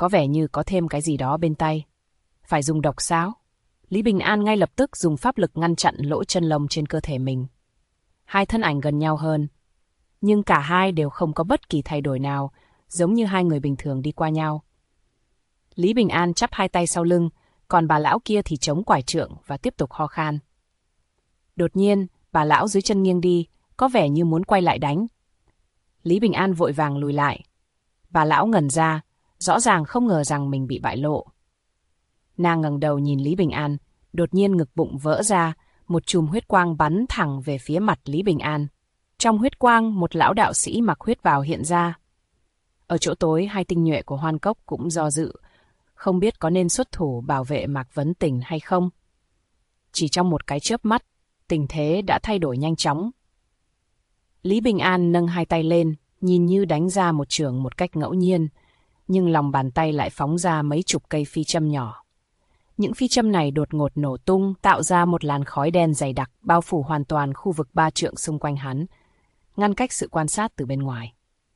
có vẻ như có thêm cái gì đó bên tay. Phải dùng độc sao? Lý Bình An ngay lập tức dùng pháp lực ngăn chặn lỗ chân lông trên cơ thể mình. Hai thân ảnh gần nhau hơn, nhưng cả hai đều không có bất kỳ thay đổi nào, giống như hai người bình thường đi qua nhau. Lý Bình An chắp hai tay sau lưng, còn bà lão kia thì chống quải trượng và tiếp tục ho khan. Đột nhiên, bà lão dưới chân nghiêng đi, có vẻ như muốn quay lại đánh. Lý Bình An vội vàng lùi lại. Bà lão ngẩn ra, rõ ràng không ngờ rằng mình bị bại lộ. Nàng ngẩng đầu nhìn Lý Bình An, đột nhiên ngực bụng vỡ ra, một chùm huyết quang bắn thẳng về phía mặt Lý Bình An. Trong huyết quang, một lão đạo sĩ mặc huyết bào hiện ra. Ở chỗ tối, hai tinh nhuệ của Hoan Cốc cũng do dự, không biết có nên xuất thủ bảo vệ Mạc Vấn Tình hay không. Chỉ trong một cái chớp mắt, tình thế đã thay đổi nhanh chóng. Lý Bình An nâng hai tay lên, nhìn như đánh ra một chưởng một cách ngẫu nhiên, nhưng lòng bàn tay lại phóng ra mấy chục cây phi châm nhỏ. Những phi châm này đột ngột nổ tung, tạo ra một làn khói đen dày đặc bao phủ hoàn toàn khu vực 3 trượng xung quanh hắn, ngăn cách sự quan sát từ bên ngoài.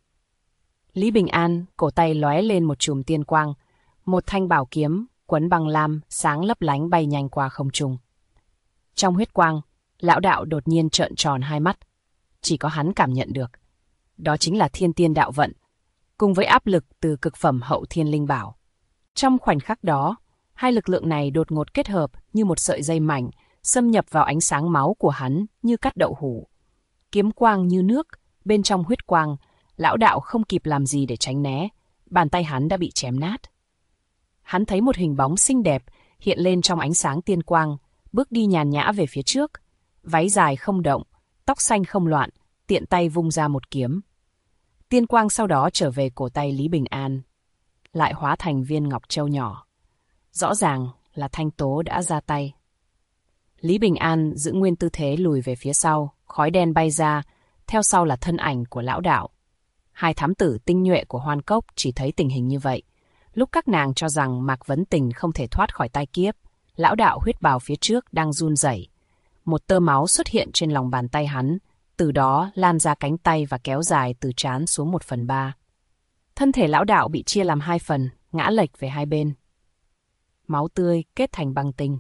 Lý Bình An, cổ tay lóe lên một chùm tiên quang, một thanh bảo kiếm, quấn bằng lam, sáng lấp lánh bay nhanh qua không trung. Trong huyết quang, lão đạo đột nhiên trợn tròn hai mắt. Chỉ có hắn cảm nhận được. Đó chính là thiên tiên đạo vận, cùng với áp lực từ cực phẩm hậu thiên linh bảo. Trong khoảnh khắc đó, hai lực lượng này đột ngột kết hợp như một sợi dây mảnh, xâm nhập vào ánh sáng máu của hắn như cắt đậu hũ. Kiếm quang như nước, bên trong huyết quang, lão đạo không kịp làm gì để tránh né, bàn tay hắn đã bị chém nát. Hắn thấy một hình bóng xinh đẹp hiện lên trong ánh sáng tiên quang, bước đi nhàn nhã về phía trước, váy dài không động, tóc xanh không loạn, tiện tay vung ra một kiếm. Tiên quang sau đó trở về cổ tay Lý Bình An, lại hóa thành viên ngọc châu nhỏ. Rõ ràng là Thanh Tố đã ra tay. Lý Bình An giữ nguyên tư thế lùi về phía sau, khói đen bay ra, theo sau là thân ảnh của lão đạo. Hai thám tử tinh nhuệ của Hoan Cốc chỉ thấy tình hình như vậy. Lúc các nàng cho rằng Mạc Vấn Tình không thể thoát khỏi tai kiếp, lão đạo huyết bào phía trước đang run rẩy. Một tơ máu xuất hiện trên lòng bàn tay hắn, từ đó lan ra cánh tay và kéo dài từ trán xuống 1/3. Thân thể lão đạo bị chia làm 2 phần, ngã lệch về hai bên. Máu tươi kết thành băng tinh.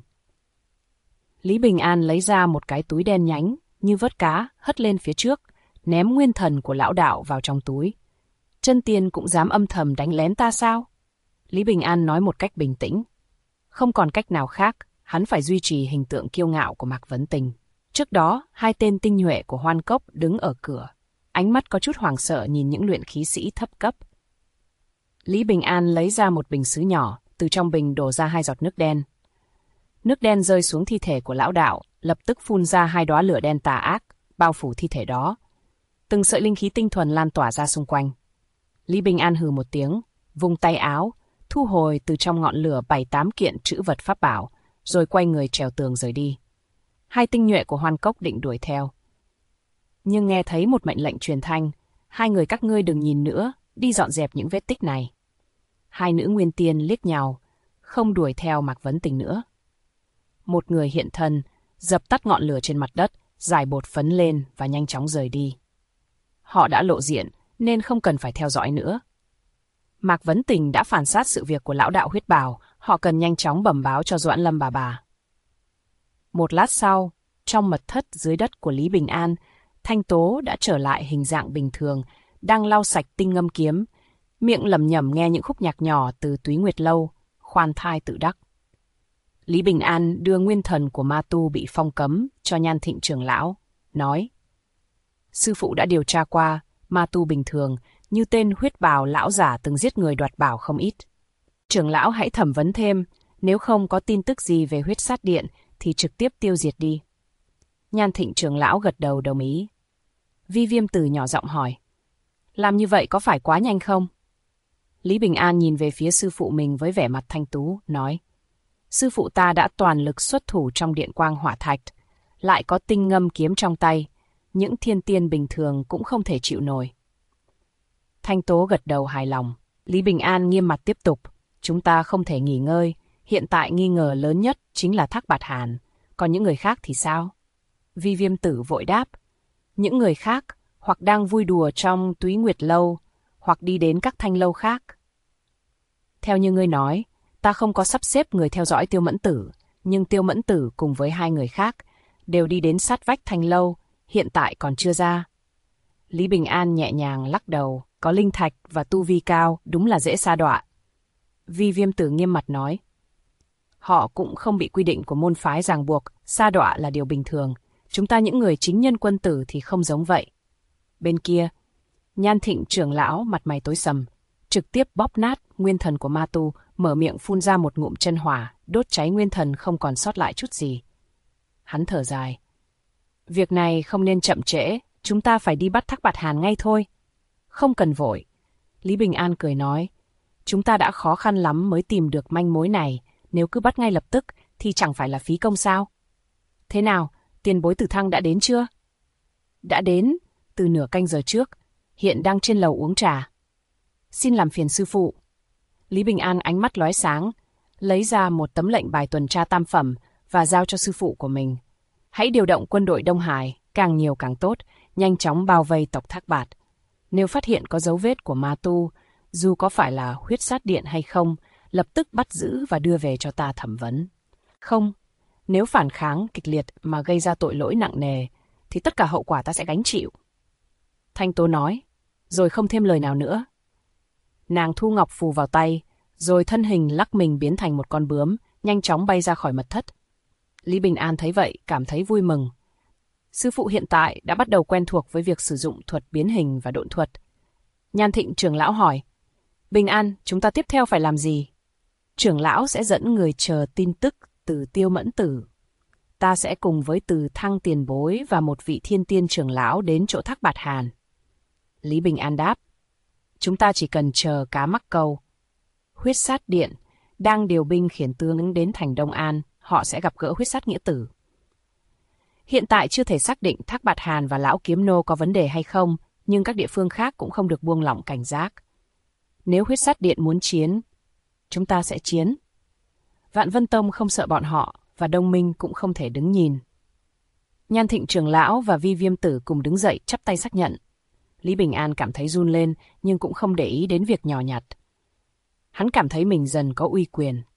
Lý Bình An lấy ra một cái túi đen nhánh, như vớt cá, hất lên phía trước, ném nguyên thần của lão đạo vào trong túi. Chân tiên cũng dám âm thầm đánh lén ta sao? Lý Bình An nói một cách bình tĩnh. Không còn cách nào khác, hắn phải duy trì hình tượng kiêu ngạo của Mạc Vấn Tình. Trước đó, hai tên tinh nhuệ của Hoan Cốc đứng ở cửa, ánh mắt có chút hoảng sợ nhìn những luyện khí sĩ thấp cấp. Lý Bình An lấy ra một bình sứ nhỏ, từ trong bình đổ ra 2 giọt nước đen. Nước đen rơi xuống thi thể của lão đạo, lập tức phun ra 2 đóa lửa đen tà ác, bao phủ thi thể đó. Từng sợi linh khí tinh thuần lan tỏa ra xung quanh. Lý Bình An hừ một tiếng, vung tay áo, thu hồi từ trong ngọn lửa 7-8 kiện trữ vật pháp bảo, rồi quay người trèo tường rời đi. Hai tinh nhuệ của Hoan Cốc định đuổi theo. Nhưng nghe thấy một mệnh lệnh truyền thanh, hai người các ngươi đừng nhìn nữa, đi dọn dẹp những vết tích này. Hai nữ nguyên tiên liếc nhau, không đuổi theo Mạc Vấn Tình nữa. Một người hiện thân, dập tắt ngọn lửa trên mặt đất, rải bột phấn lên và nhanh chóng rời đi. Họ đã lộ diện, nên không cần phải theo dõi nữa. Mạc Vấn Tình đã phản sát sự việc của lão đạo huyết bào, họ cần nhanh chóng bẩm báo cho Doãn Lâm bà. Một lát sau, trong mật thất dưới đất của Lý Bình An, Thanh Tố đã trở lại hình dạng bình thường, đang lau sạch tinh ngâm kiếm, miệng lẩm nhẩm nghe những khúc nhạc nhỏ từ Túy Nguyệt Lâu, khoan thai tự đắc. Lý Bình An đưa nguyên thần của ma tu bị phong cấm cho Nhan Thịnh trưởng lão, nói: sư phụ đã điều tra qua, ma tu bình thường như tên huyết bào lão giả từng giết người đoạt bảo không ít. Trưởng lão hãy thẩm vấn thêm, nếu không có tin tức gì về huyết sát điện thì trực tiếp tiêu diệt đi. Nhan Thịnh trưởng lão gật đầu đồng ý. Vi Viêm Tử nhỏ giọng hỏi: làm như vậy có phải quá nhanh không? Lý Bình An nhìn về phía sư phụ mình với vẻ mặt thanh tú, nói: sư phụ ta đã toàn lực xuất thủ trong điện quang hỏa thạch, lại có tinh ngâm kiếm trong tay, những thiên tiên bình thường cũng không thể chịu nổi. Thanh Tố gật đầu hài lòng. Lý Bình An nghiêm mặt tiếp tục: chúng ta không thể nghỉ ngơi, hiện tại nghi ngờ lớn nhất chính là Thác Bạt Hàn, còn những người khác thì sao? Vi Viêm Tử vội đáp: những người khác hoặc đang vui đùa trong Túy Nguyệt Lâu, hoặc đi đến các thanh lâu khác. Theo như ngươi nói, ta không có sắp xếp người theo dõi Tiêu Mẫn Tử, nhưng Tiêu Mẫn Tử cùng với 2 người khác đều đi đến sát vách Thanh lâu, hiện tại còn chưa ra. Lý Bình An nhẹ nhàng lắc đầu, có linh thạch và tu vi cao, đúng là dễ sa đọa. Vi Viêm Tử nghiêm mặt nói, họ cũng không bị quy định của môn phái ràng buộc, sa đọa là điều bình thường. Chúng ta những người chính nhân quân tử thì không giống vậy. Bên kia, Nhan Thịnh trưởng lão mặt mày tối sầm, trực tiếp bóp nát nguyên thần của ma tu, mở miệng phun ra một ngụm chân hỏa, đốt cháy nguyên thần không còn sót lại chút gì. Hắn thở dài. Việc này không nên chậm trễ, chúng ta phải đi bắt Thác Bạt Hàn ngay thôi. Không cần vội. Lý Bình An cười nói, chúng ta đã khó khăn lắm mới tìm được manh mối này, nếu cứ bắt ngay lập tức thì chẳng phải là phí công sao? Thế nào, tiền bối Tử Thăng đã đến chưa? Đã đến, từ nửa canh giờ trước, hiện đang trên lầu uống trà. Xin làm phiền sư phụ. Lý Bình An ánh mắt lóe sáng, lấy ra một tấm lệnh bài tuần tra tam phẩm và giao cho sư phụ của mình. Hãy điều động quân đội Đông Hải, càng nhiều càng tốt, nhanh chóng bao vây tộc Thác Bạt. Nếu phát hiện có dấu vết của ma tu, dù có phải là huyết sát điện hay không, lập tức bắt giữ và đưa về cho ta thẩm vấn. Không, nếu phản kháng kịch liệt mà gây ra tội lỗi nặng nề, thì tất cả hậu quả ta sẽ gánh chịu. Thanh Tố nói, rồi không thêm lời nào nữa. Nàng thu ngọc phù vào tay, rồi thân hình lắc mình biến thành một con bướm, nhanh chóng bay ra khỏi mật thất. Lý Bình An thấy vậy, cảm thấy vui mừng. Sư phụ hiện tại đã bắt đầu quen thuộc với việc sử dụng thuật biến hình và độn thuật. Nhan Thịnh trưởng lão hỏi, Bình An, chúng ta tiếp theo phải làm gì? Trưởng lão sẽ dẫn người chờ tin tức từ Tiêu Mẫn Tử. Ta sẽ cùng với Từ Thăng tiền bối và một vị thiên tiên trưởng lão đến chỗ Thác Bạt Hàn. Lý Bình An đáp, chúng ta chỉ cần chờ cá mắc câu. Huyết sát điện đang điều binh khiển tướng đến thành Đông An, họ sẽ gặp gỡ huyết sát nghĩa tử. Hiện tại chưa thể xác định Thác Bạt Hàn và Lão Kiếm Nô có vấn đề hay không, nhưng các địa phương khác cũng không được buông lỏng cảnh giác. Nếu huyết sát điện muốn chiến, chúng ta sẽ chiến. Vạn Vân Tông không sợ bọn họ, và Đông Minh cũng không thể đứng nhìn. Nhan Thịnh trưởng lão và Vi Viêm Tử cùng đứng dậy chắp tay xác nhận. Lý Bình An cảm thấy run lên, nhưng cũng không để ý đến việc nhỏ nhặt. Hắn cảm thấy mình dần có uy quyền,